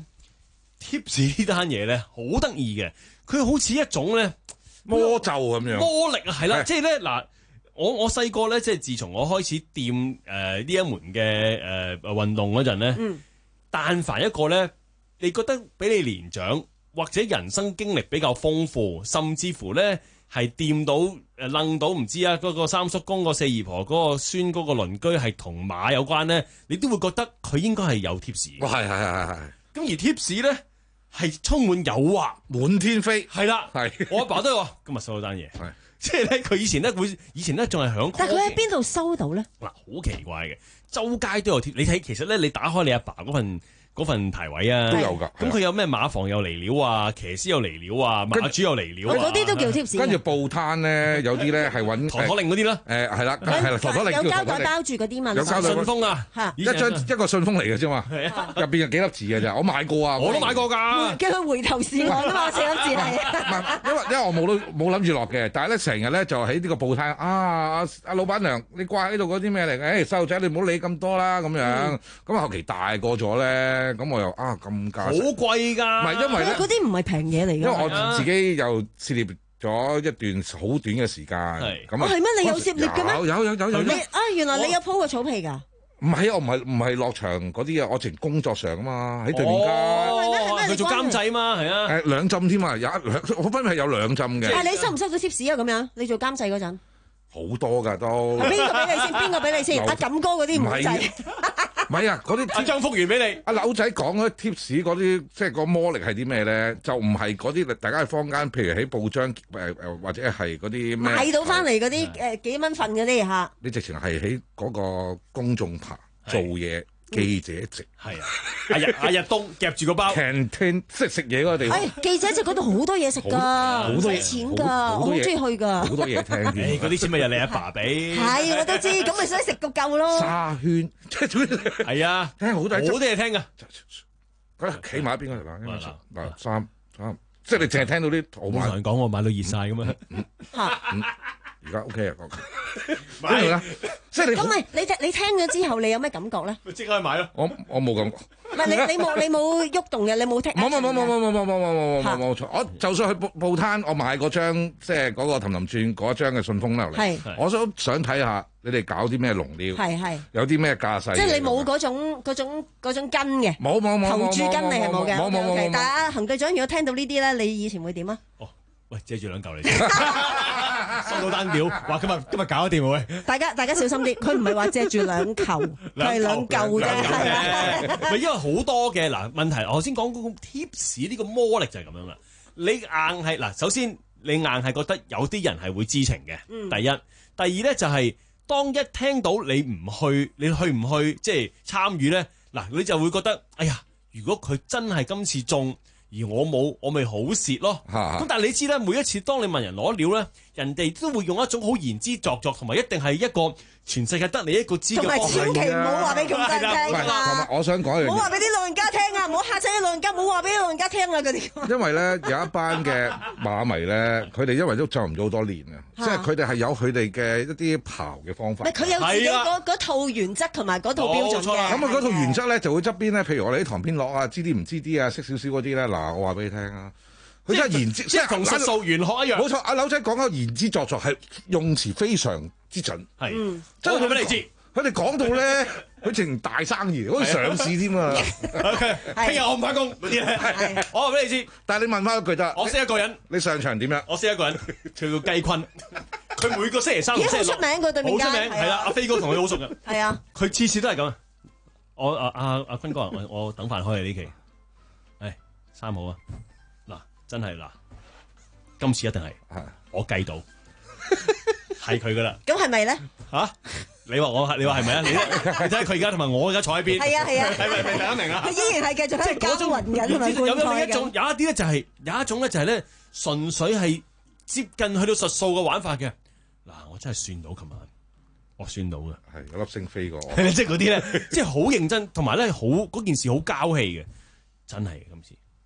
tips 呢單嘢咧好得意嘅，佢好似一種咧魔咒咁樣， 魔力啊，係啦，即係咧嗱。我我細個咧，即係自從我開始掂誒呢一門嘅誒運動嗰陣咧，嗯、但凡一個咧，你覺得比你年長或者人生經歷比較豐富，甚至乎咧係掂到誒楞到唔知啊嗰個三叔公個四姨婆嗰個孫嗰個鄰居係同馬有關咧，你都會覺得佢應該係有 tips。 哇，係係係係。 咁而 tips 咧係充滿誘惑， 滿天飛。 係啦， 係我阿爸都話今日收到單嘢。即係咧，佢以前咧會，以前咧仲係響。 但係佢喺邊度收到咧？ 嗱，好奇怪嘅，周街都有貼。你睇，其實咧，你打開你阿爸嗰份嗰份牌位啊， 都有㗎。 咁佢有咩馬房有嚟料啊，騎師有嚟料啊，馬主有嚟料啊。 嗰啲都叫貼士。 跟住報攤咧，有啲咧係揾陀陀令嗰啲啦。誒係啦，係啦，陀陀令有膠袋包住嗰啲嘛。 有膠袋信封啊， 一張一個信封嚟嘅啫嘛，入邊有幾粒字嘅咋？我買過啊， 我都買過㗎。 叫佢回頭是岸啊嘛，四粒字係。 唔係，因為因為我冇冇諗住落嘅，但係咧成日咧就喺呢個報攤啊，阿阿老闆娘，你掛喺度嗰啲咩嚟嘅？誒細路仔你唔好理咁多啦咁樣。咁後期大個咗咧，咁我又啊。咁價好貴㗎， 唔係因為咧嗰啲唔係平嘢嚟㗎。 因為我自己又涉獵咗一段好短嘅時間，咁啊係咩？你有涉獵嘅咩？ 有有有有有。 你啊，原來你有鋪過草皮㗎？ 唔係啊，我唔係唔係落場嗰啲啊，我淨工作上啊嘛，喺對面街。 哦， 佢做監製嘛，係啊。 誒兩浸添啊，有一兩，我分係有兩浸嘅。 但係你收唔收到 tips 啊？咁樣你做監製嗰陣好多㗎都。 邊個俾你先？邊個俾你先？阿錦哥嗰啲唔係。 唔係啊，嗰啲阿張福元俾你。 阿柳仔講嗰啲 tips 嗰啲，即係個魔力係啲咩咧？就唔係嗰啲大家喺坊間，譬如喺報章誒誒，或者係嗰啲咩買到翻嚟嗰啲誒幾蚊份嗰啲嚇。 你直情係喺嗰個公眾棚做嘢，記者席係啊，阿日阿日東夾住個包 canteen 即係食嘢嗰個地方。 誒記者席嗰度好多嘢食㗎，好多錢㗎，我好中意去㗎。 好多嘢聽嘅， 嗰啲錢咪由你阿爸俾。 係，我都知，咁咪想食到夠咯。 沙圈即係總之係啊， 聽好多好多嘢聽㗎。 嗰企埋一邊嗰條嗱嗱三三，即係你淨係聽到啲我同人講我買到熱晒咁啊。 嚇！ 而家 OK 啊， 買啦， 即係你咁咪你聽你聽咗之後，你有咩感覺咧？ 咪即刻去買咯。 我我冇感覺。 唔係你你冇你冇喐動嘅，你冇聽。 冇冇冇冇冇冇冇冇冇冇冇冇錯。我就算去報報攤，我買嗰張即係嗰個氹氹轉嗰張嘅信封落嚟。係。我想想睇下你哋搞啲咩龍料。係係。有啲咩架勢？ 即係你冇嗰種嗰種嗰種筋嘅。 冇冇冇冇冇冇冇。頭豬筋你係冇嘅。冇冇冇冇。 但係阿行隊長如果聽到呢啲咧，你以前會點啊？ 哦，喂，借住兩嚿嚟。收到單表，話今日今日搞得掂喂！ 大家大家小心啲，佢唔係話借住兩球，係兩嚿啫，係啊！ 咪因為好多嘅嗱問題，我先講嗰個 tips 呢個魔力就係咁樣啦。你硬係嗱，首先你硬係覺得有啲人係會知情嘅，嗯、第一，第二咧就係、是、當一聽到你唔去，你去唔去即係參與咧？嗱，你就會覺得，哎呀，如果佢真係今次中。而我冇，我咪好蝕咯。咁但係你知咧，每一次當你問人攞料咧，人哋都會用一種好言之鑿鑿，同埋一定係一個全世界得你一個知嘅方式。 同埋千祈唔好話俾咁多人聽啊！ 我想講一樣嘢， 唔好話俾啲老人家聽啊！唔好嚇親啲老人家，唔好話俾啲老人家聽啊！嗰啲。 因為咧有一班嘅馬迷咧，佢哋因為都就唔咗好多年啊，即係佢哋係有佢哋嘅一啲刨嘅方法。 佢有自己嗰套原則同埋嗰套標準嘅。咁啊，嗰套原則咧就會側邊咧，譬如我哋啲唐邊樂啊，知啲唔知啲啊，識少少嗰啲咧，嗱，我話俾你聽啊。佢真係言之， 即係同實數玄學一樣。 冇錯，阿柳仔講嗰個言之鑿鑿係用詞非常之準。係， 真係俾你知。 佢哋講到咧，佢淨大生意，好似上市添啊。 聽日我唔返工嗰啲咧，我話俾你知。 但係你問翻一句得， 我識一個人， 你上場點樣？ 我識一個人，佢叫雞坤。佢每個星期三、星期六好出名個對面街， 好出名係啦。阿飛哥同佢好熟嘅。 係啊， 佢次次都係咁。我阿阿阿坤哥，我我等飯開你呢期。誒，三號啊！真係嗱，今次一定係，我計到係佢噶啦。 咁係咪咧？ 吓，你話我，你話係咪啊？你睇下佢而家同埋我而家坐喺邊。係啊係啊， 係咪明大家明啊？ 佢依然係繼續喺度交雲緊同埋有有另一種，有一啲咧就係有一種咧就係咧純粹係接近去到實數嘅玩法嘅。嗱，我真係算到琴晚，我算到嘅， 係有粒星飛過。 即係嗰啲咧，即係好認真，同埋咧好嗰件事好交氣嘅，真係今次。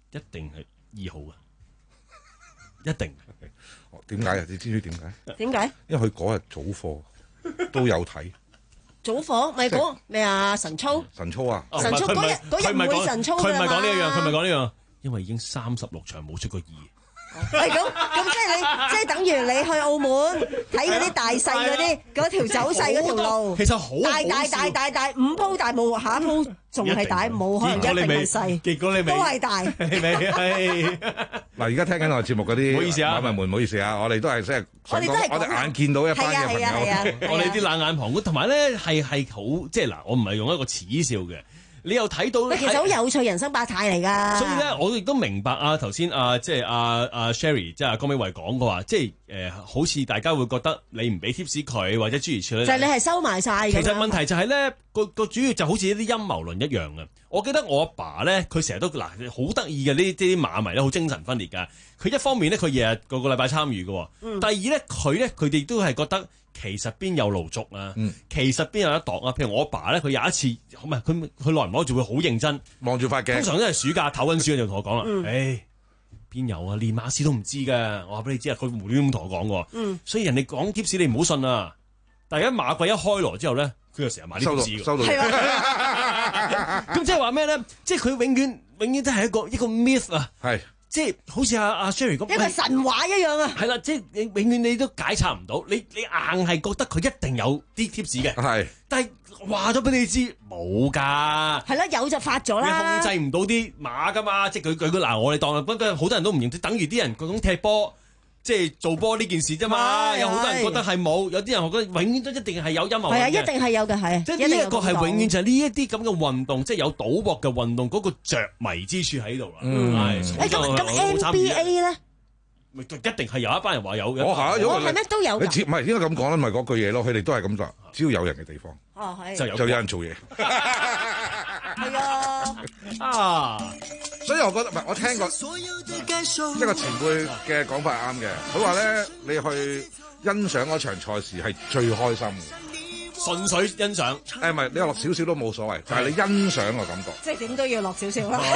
一定係二號嘅，一定。 點解啊？你知唔知點解？ 點解？ 因為佢嗰日早課都有睇。 早課咪講咩啊？神操。 神操啊！ 神操嗰日嗰日唔會神操㗎嘛。 佢唔係講呢一樣，佢唔係講呢樣，因為已經三十六場冇出過二。 係咁咁，即係你，即係等於你去澳門睇嗰啲大細嗰啲嗰條走勢嗰條路， 其實好大大大大大五鋪大冇，下一鋪仲係大冇，可能一定係細。 結果你未都係大。 嗱，而家聽緊我節目嗰啲， 唔好意思啊， 網民們唔好意思啊，我哋都係即係我哋都係我哋眼見到一班嘅朋友， 我哋啲冷眼旁觀，同埋咧係係好即係嗱，我唔係用一個恥笑嘅。你又睇到， 其實好有趣，人生百態嚟㗎。 所以咧，我亦都明白啊，頭先啊，即係啊啊 Sherry，即係阿江美慧講過話，即係誒、呃，好似大家會覺得你唔俾 tips 佢，或者諸如此類。 就係你係收埋晒。 其實問題就係咧，個個主要就好似一啲陰謀論一樣嘅。我記得我阿爸咧，佢成日都嗱好得意嘅呢啲馬迷咧，好精神分裂㗎。佢一方面咧，佢日日個個禮拜參與嘅。嗯、第二咧，佢咧佢哋都係覺得。其實邊有路足啊？嗯、其實邊有得度啊？譬如我阿爸咧，佢有一次，唔係佢佢耐唔耐就會好認真望住塊鏡。 通常都係暑假唞緊書就同我講啦。誒、 嗯， 邊、哎、有啊？練馬師都唔知㗎。我話俾你知啊，佢無端端咁同我講喎。嗯、所以人哋講 tips 你唔好信啊。但係一馬季一開鑼之後咧，佢就成日買啲 tips 㗎。收到。咁即係話咩咧？即係佢永遠永遠都係一個一個 myth 啊。係。即係好似阿阿 Sherry 咁， 一個神話一樣啊！ 係啦，即係你永遠你都解拆唔到，你你硬係覺得佢一定有啲 tips 嘅，係，但係話咗俾你知冇㗎。係啦，有就發咗啦。你控制唔到啲馬㗎嘛？即係佢佢佢嗱，我哋當不過好多人都唔認識，等於啲人嗰種踢波。即係做波呢件事啫嘛，有好多人覺得係冇，有啲人覺得永遠都一定係有陰謀論嘅。係啊，一定係有嘅，係。即係呢一個係永遠就係呢一啲咁嘅運動，即係有賭博嘅運動嗰個着迷之處喺度啦。係。誒咁咁 N B A 咧？咪一定係有一班人話有嘅。我係，我係咩都有。你唔係應該咁講啦，咪嗰句嘢咯。佢哋都係咁講，只要有人嘅地方，哦係，就有就有人做嘢。係啊啊！所以我覺得唔係，我聽過一個前輩嘅講法係啱嘅。佢話咧，你去欣賞嗰場賽事係最開心嘅，純粹欣賞。誒唔係，你落少少都冇所謂，但係你欣賞嘅感覺。即係點都要落少少啦。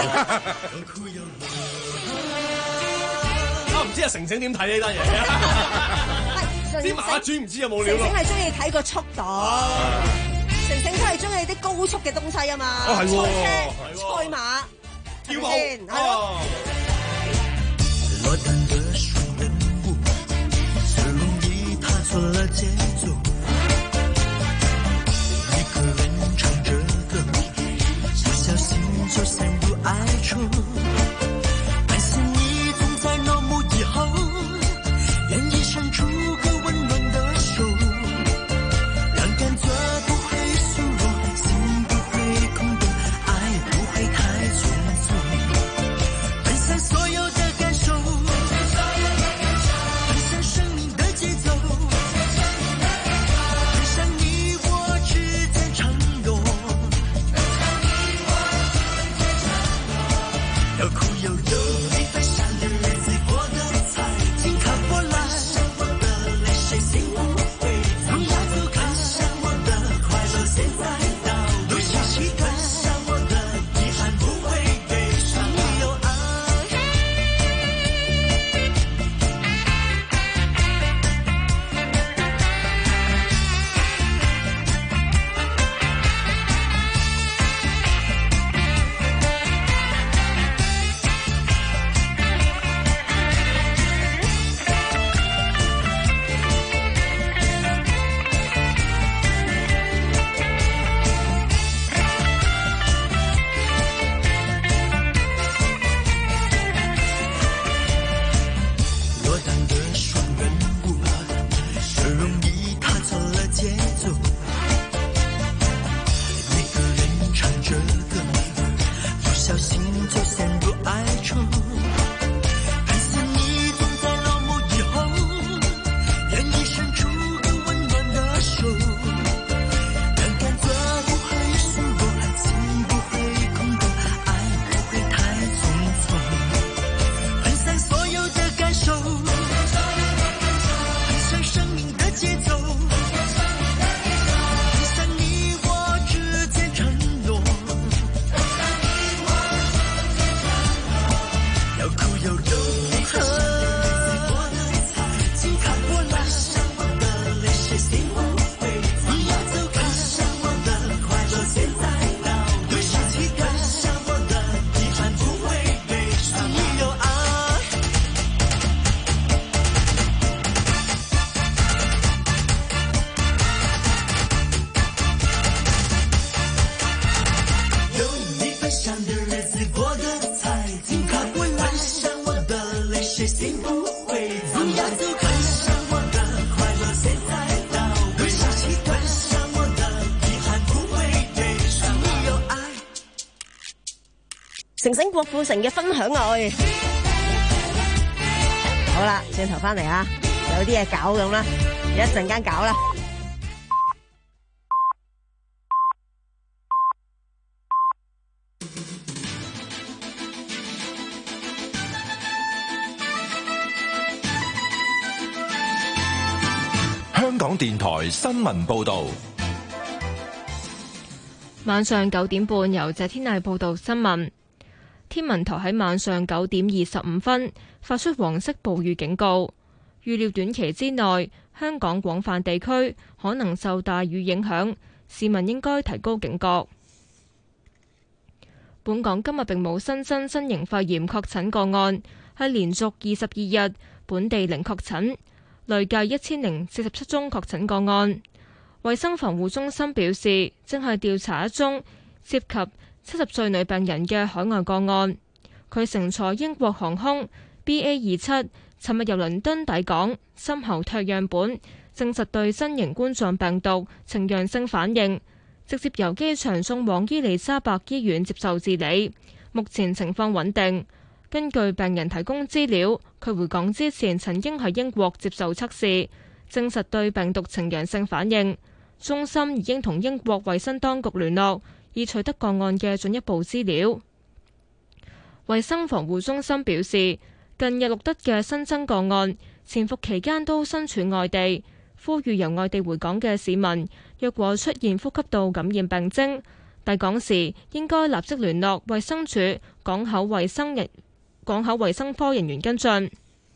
我唔知阿成成點睇呢單嘢。啲馬主唔知有冇料咯。成成係中意睇個速度。成成都係中意啲高速嘅東西啊嘛。哦係喎，賽馬。跳舞哦。落單的水人物，最容易踏錯了節奏。一個人唱着歌，不小心就陷入哀愁。感謝你總在落幕以後，願意伸出個溫暖的手，讓感覺不會脆弱，心不會空洞，愛不會太匆匆。分享所有的感受，分享生命的節奏， 城城郭富城嘅分享愛。好啦，轉頭翻嚟啊，有啲嘢搞咁啦，一陣間搞啦。 香港電台新聞報道。 晚上九點半，由謝天麗報道新聞。天文台喺晚上九點二十五分發出黃色暴雨警告，預料短期之內香港廣泛地區可能受大雨影響，市民應該提高警覺。本港今日並冇新增新型肺炎確診個案，係連續二十二日本地零確診，累計一千零四十七宗確診個案。衛生防護中心表示，正係調查一宗涉及七十歲女病人嘅海外個案。佢乘坐英國航空 B A 二七，尋日由倫敦抵港，深喉唾樣本證實對新型冠狀病毒呈陽性反應，直接由機場送往伊利沙伯醫院接受治理，目前情況穩定。根據病人提供資料，佢回港之前曾經喺英國接受測試，證實對病毒呈陽性反應。中心已經同英國衛生當局聯絡，以取得個案嘅進一步資料。衛生防護中心表示，近日錄得嘅新增個案，潛伏期間都身處外地，呼籲由外地回港嘅市民，若果出現呼吸道感染病徵，抵港時應該立即聯絡衛生署港口衛生人港口衛生科人員跟進。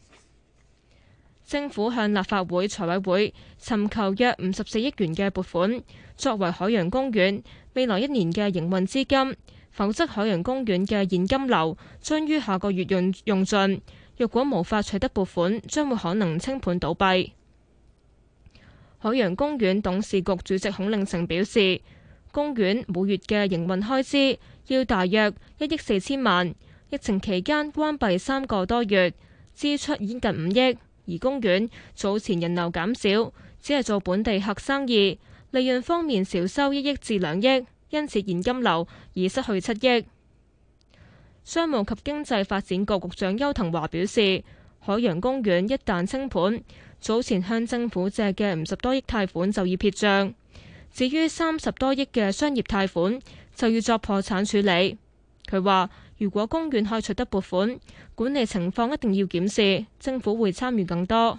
政府向立法會財委會尋求約五十四億元嘅撥款，作為海洋公園未來一年嘅營運資金，否則海洋公園嘅現金流將於下個月用用盡。若果無法取得撥款，將會可能清盤倒閉。海洋公園董事局主席孔令成表示，公園每月嘅營運開支要大約一億四千萬，疫情期間關閉三個多月，支出已經近五億。而公園早前人流減少，只係做本地客生意，利潤方面少收一億至兩億，因此現金流已失去七億。商務及經濟發展局局長邱騰華表示，海洋公園一旦清盤，早前向政府借嘅五十多億貸款就要撇帳，至於三十多億嘅商業貸款就要作破產處理。佢話，如果公園可以取得撥款，管理情況一定要檢視，政府會參與更多。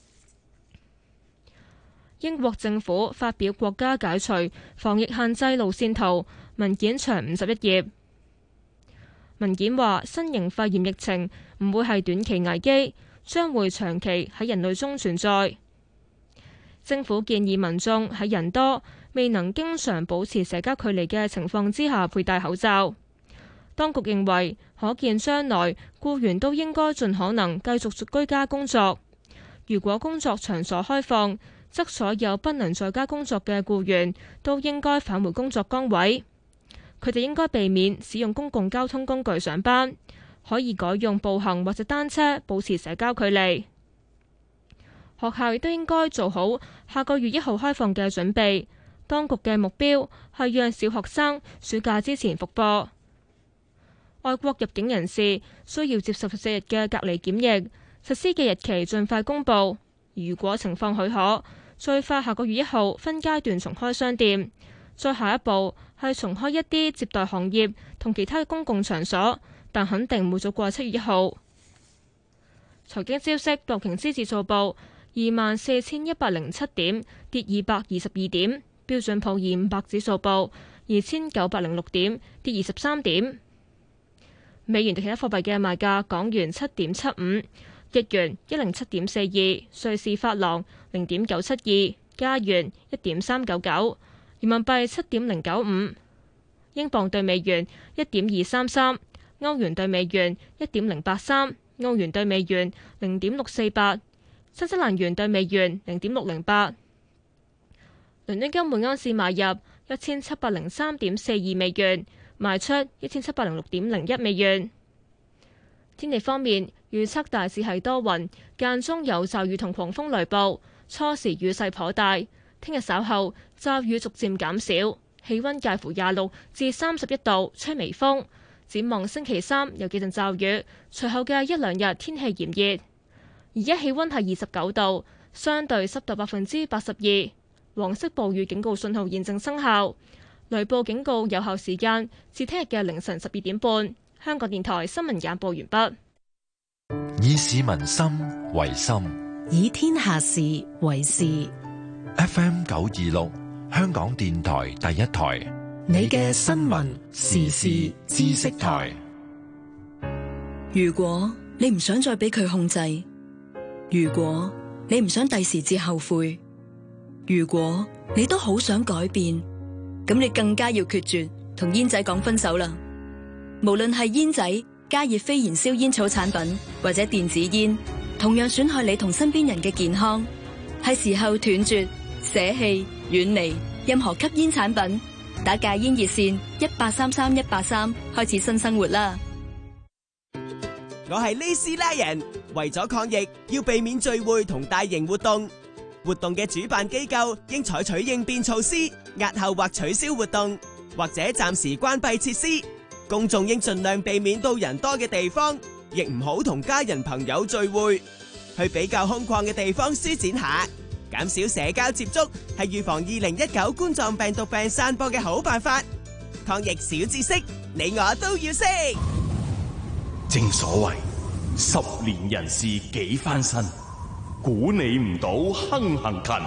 英國政府發表國家解除防疫限制路線圖，文件長五十一頁。文件話，新型肺炎疫情唔會係短期危機，將會長期喺人類中存在。政府建議民眾喺人多、未能經常保持社交距離嘅情況之下佩戴口罩。當局認為，可見將來僱員都應該盡可能繼續居家工作。如果工作場所開放，則所有不能在家工作嘅僱員都應該返回工作崗位。佢哋應該避免使用公共交通工具上班，可以改用步行或者單車，保持社交距離。學校亦都應該做好下個月一號開放嘅準備。當局嘅目標係讓小學生暑假之前復課。外國入境人士需要接受十四日嘅隔離檢疫，實施嘅日期盡快公佈。如果情況許可，最快下個月一號分階段重開商店，再下一步係重開一啲接待行業同其他嘅公共場所，但肯定唔會早過七月一號。財經消息，道瓊斯指數報二萬四千一百零七點，跌二百二十二點；標準普爾五百指數報二千九百零六點，跌二十三點。美元對其他貨幣嘅賣價：港元七點七五，日元一零七點四二，瑞士法郎零點九七二，加元一點三九九，人民幣七點零九五，英鎊對美元一點二三三，歐元對美元一點零八三，澳元對美元零點六四八，新西蘭元對美元零點六零八。倫敦金每盎司買入一千七百零三點四二美元。賣出一千七百零六點零一美元。天氣方面，預測大致係多雲，間中有驟雨同狂風雷暴，初時雨勢頗大。聽日稍後驟雨逐漸減少，氣溫介乎廿六至三十一度，吹微風。 展望星期三有幾陣驟雨，隨後嘅一兩日天氣炎熱。而家氣溫係二十九度，相對濕度百分之八十二。黃色暴雨警告信號現正生效，雷暴警告有效時間至聽日嘅凌晨十二點半。香港電台新聞簡報完畢。 以市民心為心， 以天下事為事。 F M 九二六，香港電台第一台， 你嘅新聞時事知識台。 如果你唔想再俾佢控制，如果你唔想第時至後悔，如果你都好想改變，咁你更加要決絕同煙仔講分手啦。無論係煙仔、加熱非燃燒煙草產品或者電子煙，同樣損害你同身邊人嘅健康。係時候斷絕、捨棄、遠離任何吸煙產品。打戒煙熱線一八三三一八三開始新生活啦。 我係呢斯拉人，為咗抗疫，要避免聚會同大型活動。活動嘅主辦機構應採取應變措施，押後或取消活動，或者暫時關閉設施。公眾應盡量避免到人多嘅地方，亦唔好同家人朋友聚會。去比較空曠嘅地方舒展下，減少社交接觸，係預防二零一九冠狀病毒病散播嘅好辦法。抗疫小知識，你我都要識。 正所謂十年人事幾番新，估你唔到亨行勤。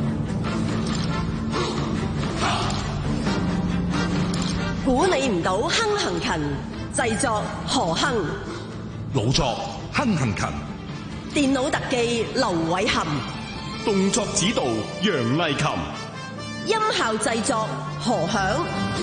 估你唔到亨行勤，製作何亨， 老作亨行勤， 電腦特技劉偉含， 動作指導楊麗琴， 音效製作何響。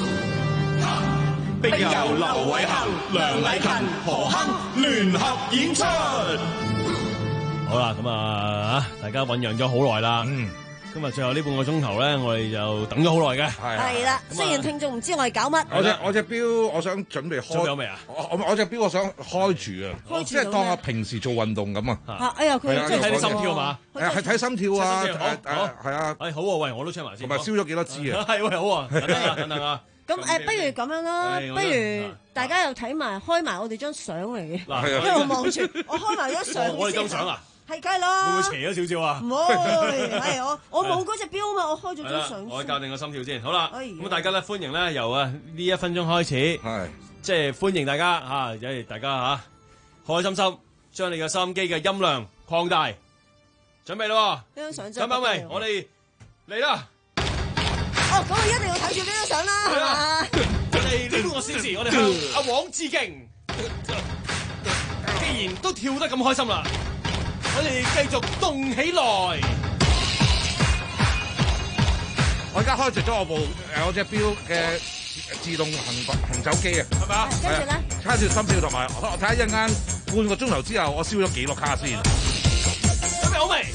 並由劉偉恒、梁禮勤、何亨聯合演出。 好啦，咁啊，大家醞釀咗好耐啦。嗯，今日最後呢半個鐘頭咧，我哋就等咗好耐嘅。 係係啦，雖然聽眾唔知我哋搞乜。 我隻我隻錶，我想準備開。 準備好未啊？ 我我我隻錶我想開住啊，即係當我平時做運動咁啊。 啊，哎呀，佢即係睇你心跳嘛？ 係係睇心跳啊！ 好，係啊。哎，好啊，喂，我都 check 埋先。 同埋燒咗幾多支啊？ 係喂，好啊，等等啊，等等啊。 咁誒，不如咁樣啦，不如大家又睇埋開埋我哋張相嚟嘅，因為我望住我開埋張相。 我哋張相啊？ 係梗係啦。 會唔會斜咗少少啊？ 唔會，係我我冇嗰隻錶啊嘛，我開咗張相。 我校定個心跳先。好啦，咁大家咧歡迎咧由啊呢一分鐘開始，係即係歡迎大家嚇，即係大家嚇開開心心，將你嘅收音機嘅音量擴大，準備啦！ 呢張相真係。 準備未？我哋嚟啦！ 哦，咁我一定要睇住呢張相啦，係嘛？ 我哋呢半個小時，我哋向阿黃致敬。既然都跳得咁開心啦，我哋繼續動起來。 我而家開着咗我部誒我隻錶嘅自動行行走機啊，係咪啊？ 跟住咧， 測住心跳同埋我睇下一陣間半個鐘頭之後，我燒咗幾多卡先。 準備好未？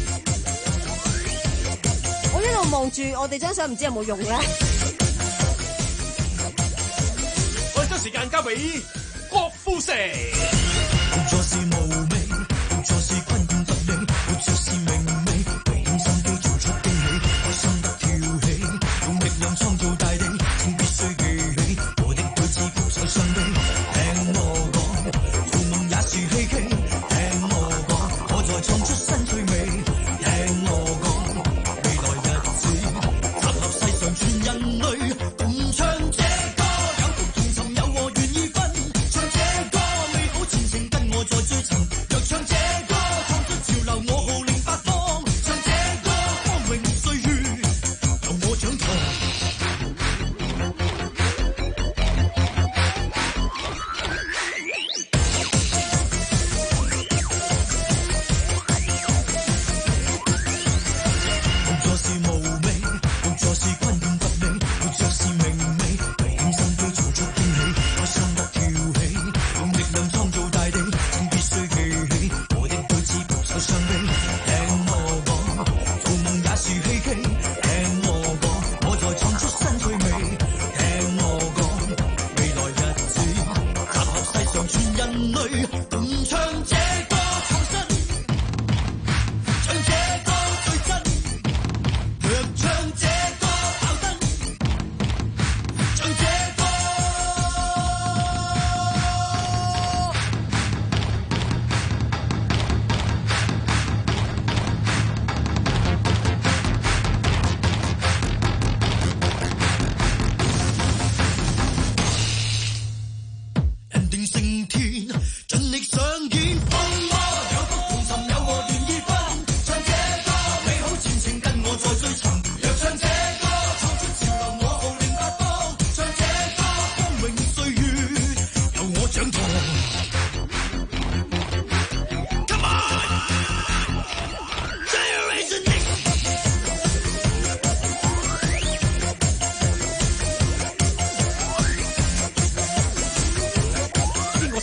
我一路望住我哋張相，唔知有冇用咧。 我哋將時間交俾郭富城。 工作是無味，工作是困倦特利，工作是明媚，俾點心機做出驚喜，開心得跳起，用力量創造大地，請必須記起，我的對峙谷在上臂，聽我講，做夢也是希冀，聽我講，我在創出新趣味，聽我講。全人類共唱這歌，有同同尋有我願意分，唱這歌美好前程跟我在追尋，若唱這歌創出潮流我號令八方，唱這歌光榮歲月由我掌舵。工作是無味，工作是困倦特利，活着是明媚，俾點心機做出驚喜，開心得跳起，用力量創造大地，請必須記起，我的對峙谷在上臂，聽我講，做夢也是希冀，聽我講，我在創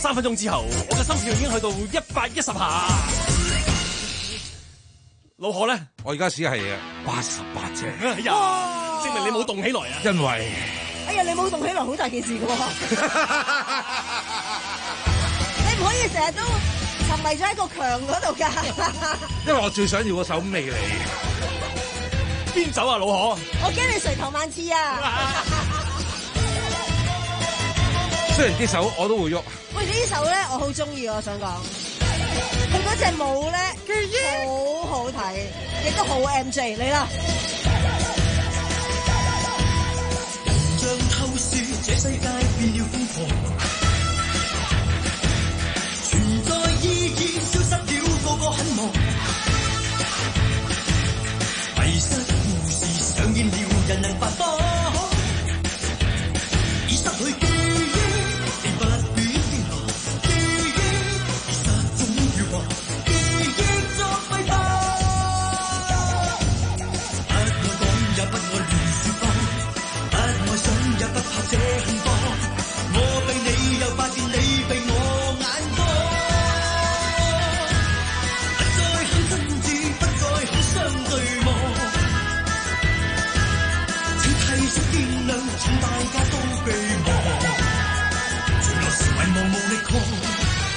三分鐘之後，我嘅心跳已經去到一百一十下。老何咧， 我而家只係八十八啫。 哎呀，證明你冇動起來啊！ 因為， 哎呀，你冇動起來好大件事㗎喎。你唔可以成日都沉迷咗喺個牆嗰度㗎。 因為我最想要個手未嚟。 邊走啊，老何？ 我驚你垂頭萬次啊！ 雖然啲手我都會喐。 喂，呢首咧我好中意，我想講，佢嗰隻舞咧好好睇，亦都好 M J， 嚟啦！ 人像透視，這世界變了瘋狂，存在意義消失了，個個很忙，迷失故事上演了，人人發慌，已失去記憶。這幸福，我被你又發現你被我眼光，不再很真摯，不再很相對望，請提出掂量，請大家都備忘，最後是迷茫無力抗。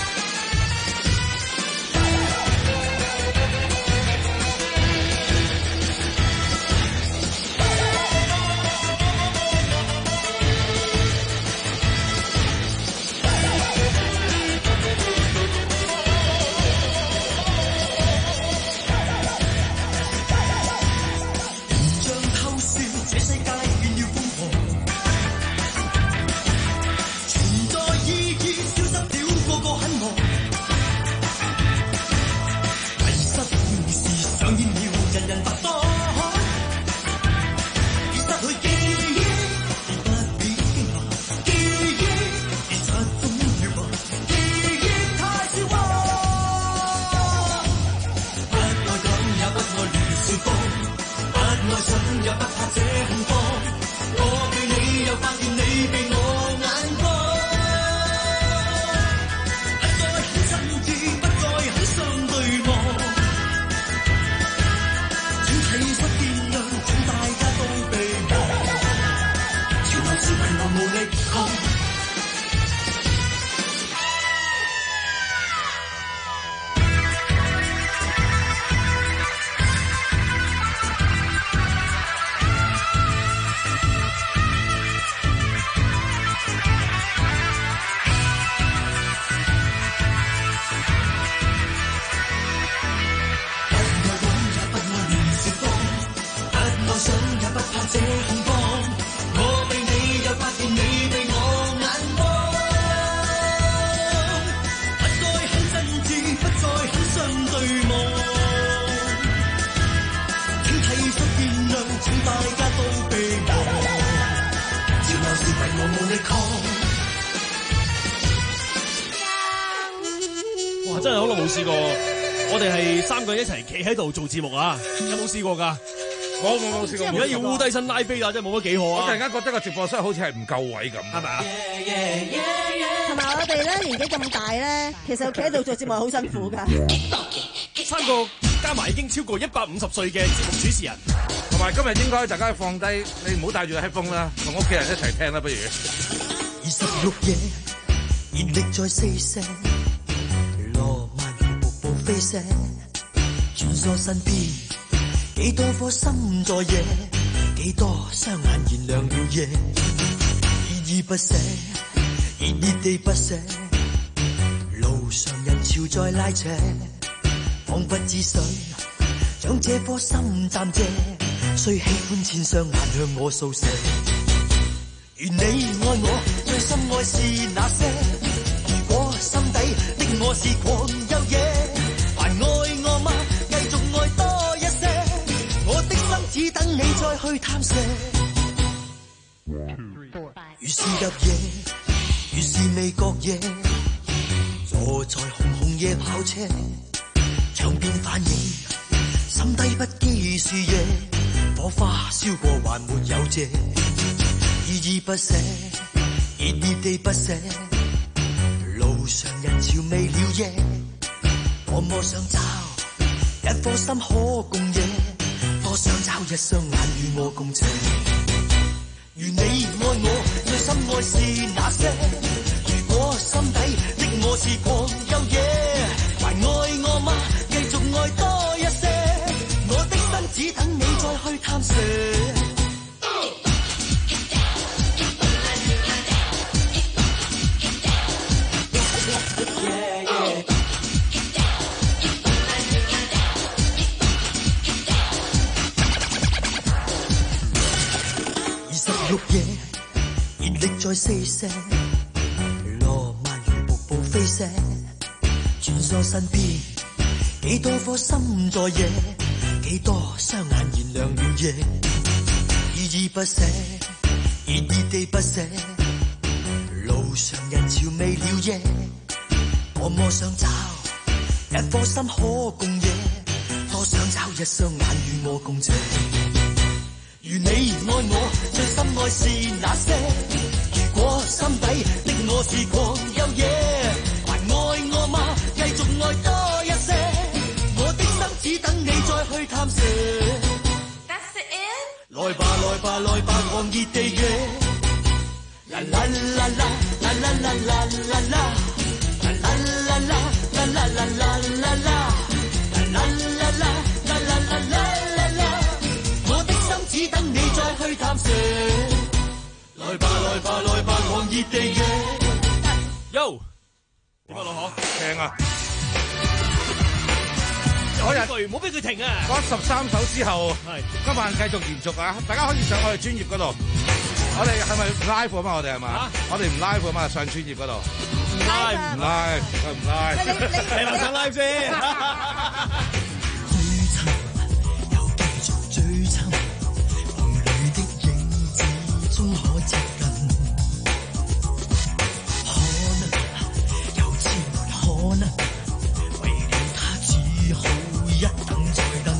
真係好耐冇試過，我哋係三個人一齊企喺度做節目啊！有冇試過㗎？ 我冇冇試過。 而家要烏低身拉飛啦，真係冇乜幾好啊！ 我突然間覺得個直播室好似係唔夠位咁，係咪啊？ 同埋我哋咧年紀咁大咧，其實企喺度做節目係好辛苦㗎。 三個加埋已經超過一百五十歲嘅節目主持人， 同埋今日應該大家放低，你唔好帶住個 headphone啦，同屋企人一齊聽啦，不如。 二十六夜，熱力在四射。飛射穿梭身邊，幾多顆心在夜，幾多雙眼燃亮了夜，依依不捨，熱熱地不捨，路上人潮在拉扯，彷彿只想將這顆心暫借，雖喜歡千雙眼向我掃射，願你愛我，最深愛是那些，如果心底的我是狂有野。愛我嗎？繼續愛多一些，我的心只等你再去探射。於是入夜，於是未覺夜，坐在紅紅夜跑車，窗邊反映，心底不羈是夜，火花燒過還沒有謝，依依不捨，熱熱地不捨。路上人潮未了夜，多麼想找一顆心可共夜，多想找一雙眼與我共情。如你愛我，最深愛是那些？如果心底的我是狂有野，還愛我嗎？繼續愛多一些，我的心只等你再去探索。綠野，熱力在四射，羅曼如瀑布飛瀉，穿梭身邊，幾多顆心在野，幾多雙眼燃亮了夜，依依不捨，熱熱地不捨，路上人潮未了夜，多麼想找一顆心可共夜，多想找一雙眼與我共情。如你愛我，最深愛是那些？如果心底的我是狂有野，還愛我嗎？繼續愛多一些，我的心只等你再去探索。來吧來吧來吧，狂熱地野，啦啦啦啦啦啦啦啦啦啦，啦啦啦啦啦啦啦啦啦啦，啦啦啦啦啦啦啦啦，我的心只等你再去探索。來吧來吧來吧，狂熱地野。 Yo，點啊老何？ 正啊！ 嗰日唔好俾佢停啊！ 嗰十三首之後，今晚繼續延續啊！大家可以上我哋專頁嗰度。我哋係咪 live 啊嘛？我哋係咪？啊、我哋唔 live 啊嘛？上專頁嗰度。 唔 live 唔 live 唔 live。 你你你話上 live 先。 追尋又繼續追尋，夢裏的影子終可接近。可能又似沒可能，為了他只好一等再等。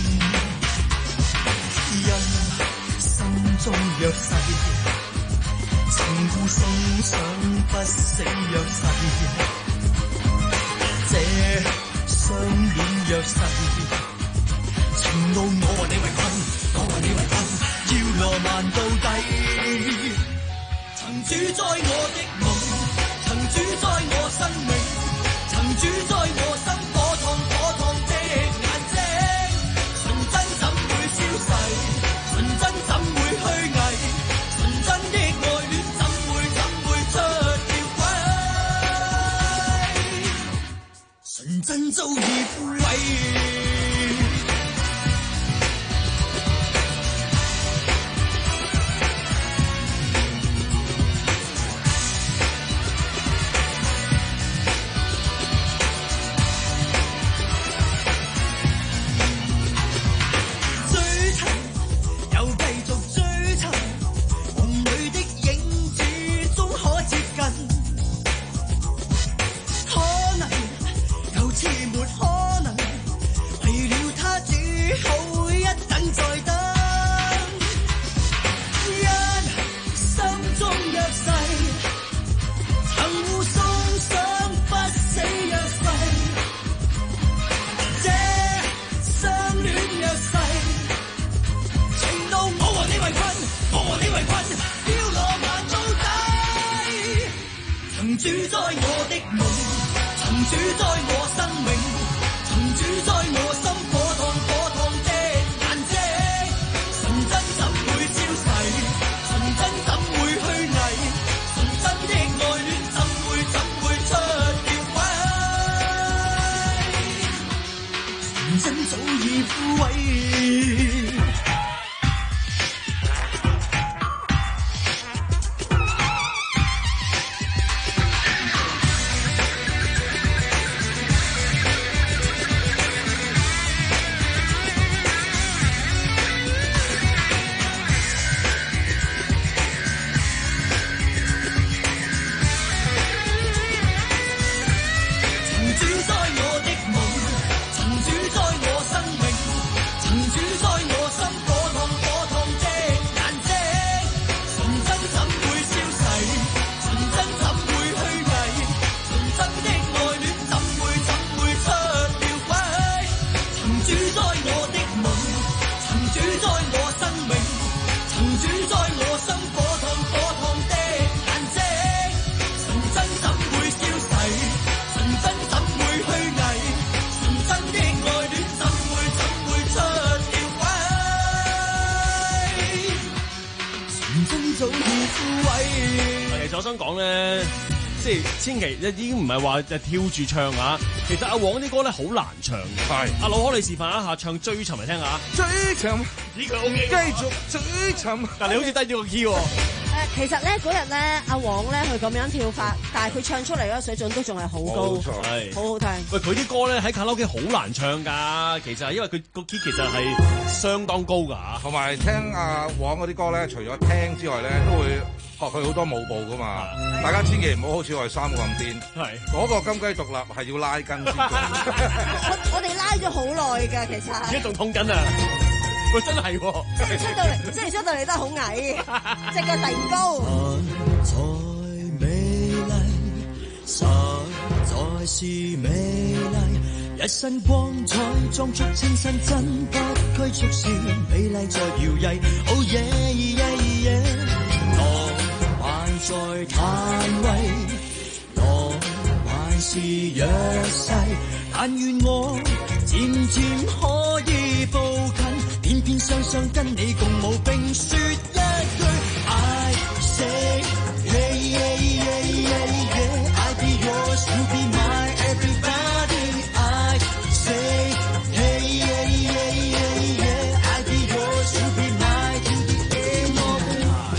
因心中約誓，情互送上不死約誓。這相戀約誓，情路我和你為困，我和你為困，要羅曼到底。曾主宰我的夢，曾主宰我生命，曾主宰我心火燙火燙的眼睛。純真怎會消逝？純真怎會虛偽？純真的愛戀怎會怎會出了軌？純真早已枯萎。主宰我的夢，曾主宰我生命，曾主宰我心火燙火燙的眼睛。純真怎會消逝？純真怎會虛偽？純真的愛戀怎會怎會出了軌？純真早已枯萎。 在我心火燙火燙的顏色，純真怎會消逝？純真怎會虛偽？純真的愛戀怎會怎會出掉軌？純真早已枯萎。 其實我想講咧。即係千祈已經唔係話就跳住唱啊！其實阿黃啲歌咧好難唱嘅。係阿老可，你示範一下唱追尋嚟聽下。追尋呢個 OK。繼續追尋，但係你好似低咗個 key 喎。誒， 其實咧嗰日咧，阿黃咧佢咁樣跳法，但係佢唱出嚟嗰個水準都仲係好高， 冇錯，係好好聽。 喂，佢啲歌咧喺卡拉 OK 好難唱㗎，其實係因為佢個 key 其實係相當高㗎嚇。 同埋聽阿黃嗰啲歌咧，除咗聽之外咧，都會學佢好多舞步噶嘛，大家千祈唔好好似我哋三個咁癲。係嗰個金雞獨立係要拉筋先做。 我我哋拉咗好耐㗎，其實。 而家仲痛緊啊！喂，真係喎。 出到嚟，即係出到嚟都係好矮，隻腳突然高。 才美麗，實在是美麗，一身光彩裝束清新，真不拘束是美麗在搖曳。Oh yeah yeah yeah。還在嘆位，我還是弱勢，但願我漸漸可以步近，偏偏雙雙跟你共舞，並說一句 I say yeah yeah yeah yeah yeah I be yours you be my everybody I say yeah yeah yeah yeah yeah I be yours you be my to the end of the night。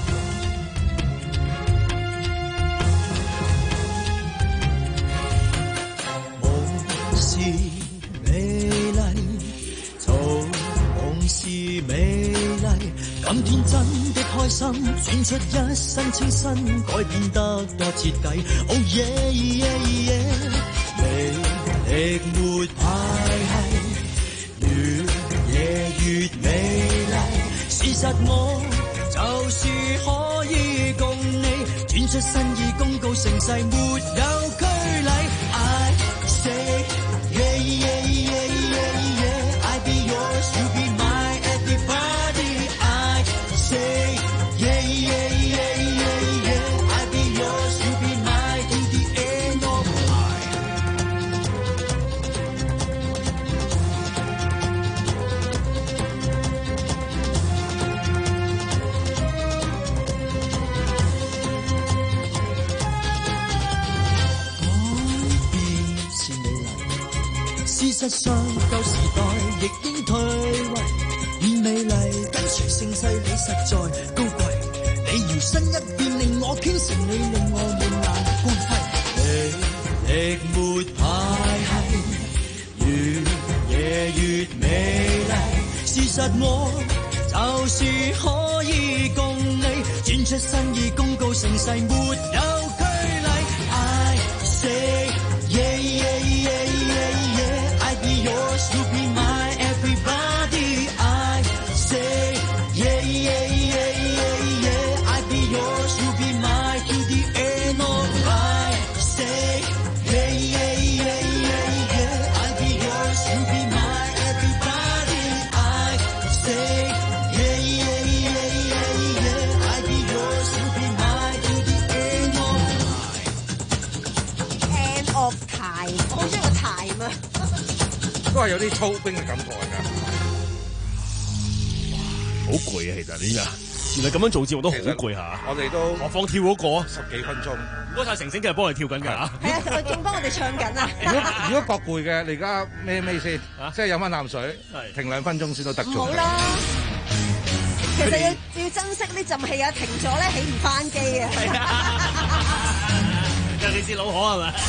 美麗，做夢是美麗，咁天真的開心，轉出一身清新，改變得多徹底。Oh yeah yeah yeah， 魅力沒派系，越夜越美麗。事實我就是可以共你，轉出新意公告盛世，沒有拘禮。I say yeah yeah yeah yeah yeah I be yours you be my everybody I say yeah yeah yeah yeah yeah I be yours you be my to the end of time。 改變是美麗，事實上舊時代亦應退位，變美麗跟隨盛世你實在高貴，你搖身一變令我傾城，你令我滿眼光輝，魅力沒派系，越夜越美麗，事實我就是可以共你，轉出新意公告盛世，沒有拘禮。I say yeah yeah yeah yeah yeah I be yours you be my everybody I say yeah yeah yeah yeah yeah I be yours you be my to the end of I say yeah yeah yeah yeah yeah I be yours you be my everybody I say yeah yeah yeah yeah yeah I be yours you be my to the end of End of time，我好中意個 time 啊！ 都係有啲操兵嘅感覺㗎。 好攰啊！其實你而家原來咁樣做節目都好攰下。 我哋都何況跳嗰個啊， 十幾分鐘。 唔該曬成成今日幫我哋跳緊㗎嚇。 係啊，佢仲幫我哋唱緊啊！ 如果如果覺攰嘅，你而家孭孭先，即係飲翻啖水，停兩分鐘先都得咗。 好啦，其實要要珍惜呢陣氣啊，停咗咧起唔翻機啊！係啊， 尤其是老可係咪？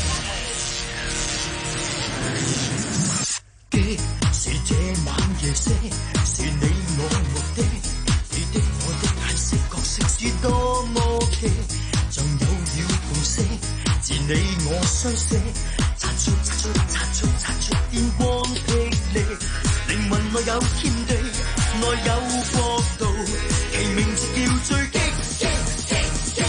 是這晚夜色，是你我目的，你的我的顏色角色是多麼奇，像有了共識，自你我相識，擦出擦出擦出擦出電光霹靂，靈魂內有天地，內有國度，其名字叫最激激激激，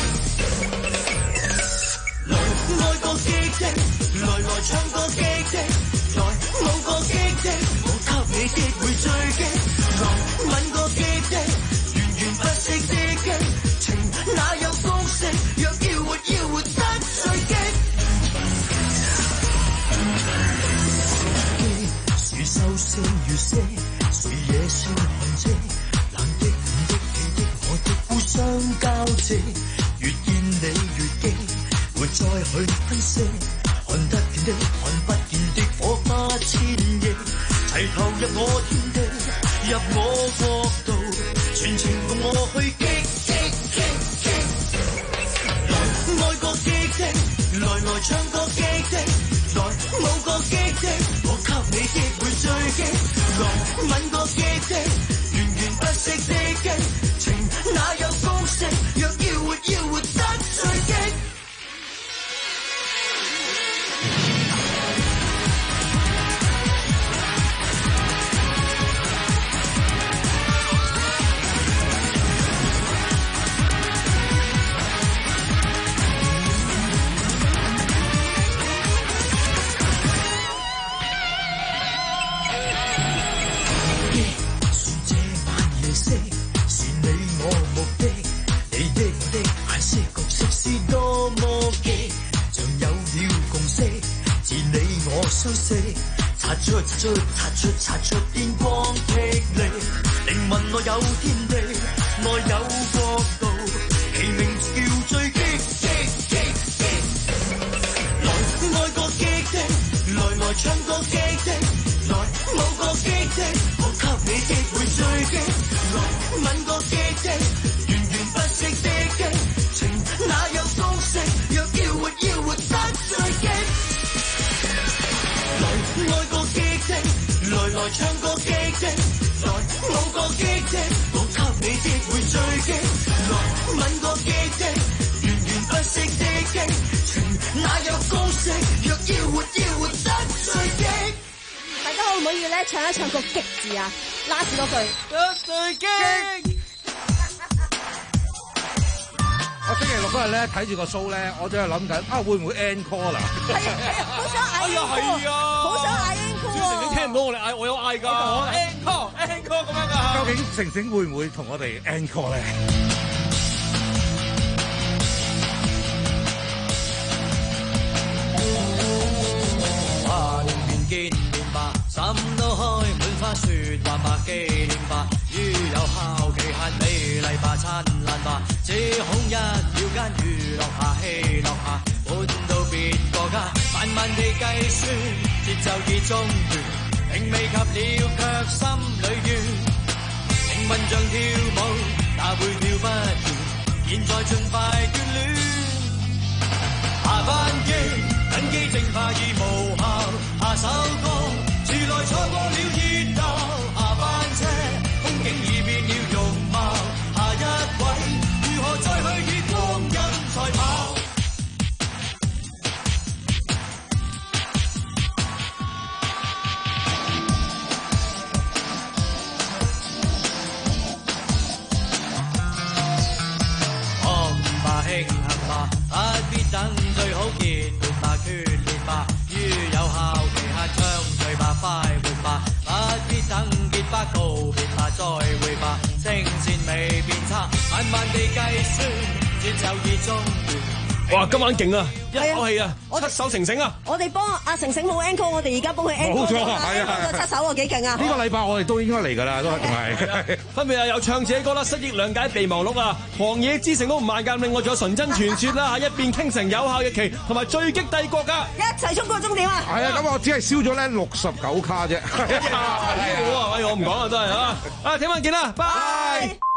來愛個激激，來來唱個激激。來舞個激激，我給你的會最激，來吻個激激，源源不息。 相交織，越見你越驚，沒再去分析，看得見的看不見的火花千億，齊投入我天地，入我國度，全程共我去激激激激，來愛國激激，來來唱歌激激，來舞個激激，我給你的會最激，來吻個激激，源源不息的激情，哪有公式？若要活要活得最激。擦出擦出擦出擦出電光霹靂，靈魂內有天地，內有國度，其名叫最激激激激。來愛個激激，來來唱個激激，來舞個激激，我給你的會最激，來吻個激激，源源不息的激情，哪有公式？若要活要活得最激。愛個激激，來來唱個激激，來舞個激激，我給你的會最激，來吻個激激，源源不息的激情，哪有公式？若要活要活得最激。 大家可唔可以咧唱一唱個激字啊？last嗰句得最激。 我星期六嗰日咧睇住個 show 咧，我就係諗緊啊，會唔會 encore 啦？ 係啊係啊，好想嗌 encore， 係啊， 好想嗌 encore。 小成你聽唔到我哋嗌，我有嗌㗎。encore encore 咁樣㗎。 究竟成成會唔會同我哋 encore 咧？ 華年年見面吧，心都開滿花雪白白紀念吧，於有效期限美麗吧，燦爛吧，只恐一秒間娛樂下戲樂下，換到別個家，慢慢地計算，節奏已中斷，並未及了卻心裏怨，靈魂像跳舞，哪會跳不完，現在盡快眷戀，下班機等機淨化已無效，下首歌遲來錯過了熱鬧，下班車風景已變了容貌，下一位如何再去與光陰賽跑？看吧慶幸吧，不必等，最好結伴吧決裂吧，於有效期限暢聚吧快活吧，不必等結吧告別吧再會吧，聲線未變差，慢慢地計算，節奏已中斷。 哇！今晚勁啊，一口氣啊，七首成成啊！ 我哋幫阿成成冇 encore，我哋而家幫佢 encore。 冇錯，係啊， 七首啊，幾勁啊！ 呢個禮拜我哋都應該嚟㗎啦，都係。 分別係有唱這歌啦，失憶諒解備忘錄啊，狂野之城都唔賣㗎，另外仲有純真傳説啦，一變傾城有效日期同埋最激帝國㗎， 一齊衝過終點啊！ 係啊，咁我只係燒咗咧六十九卡啫。 係啊，我唔講啦，都係啊，啊聽晚見啦，拜。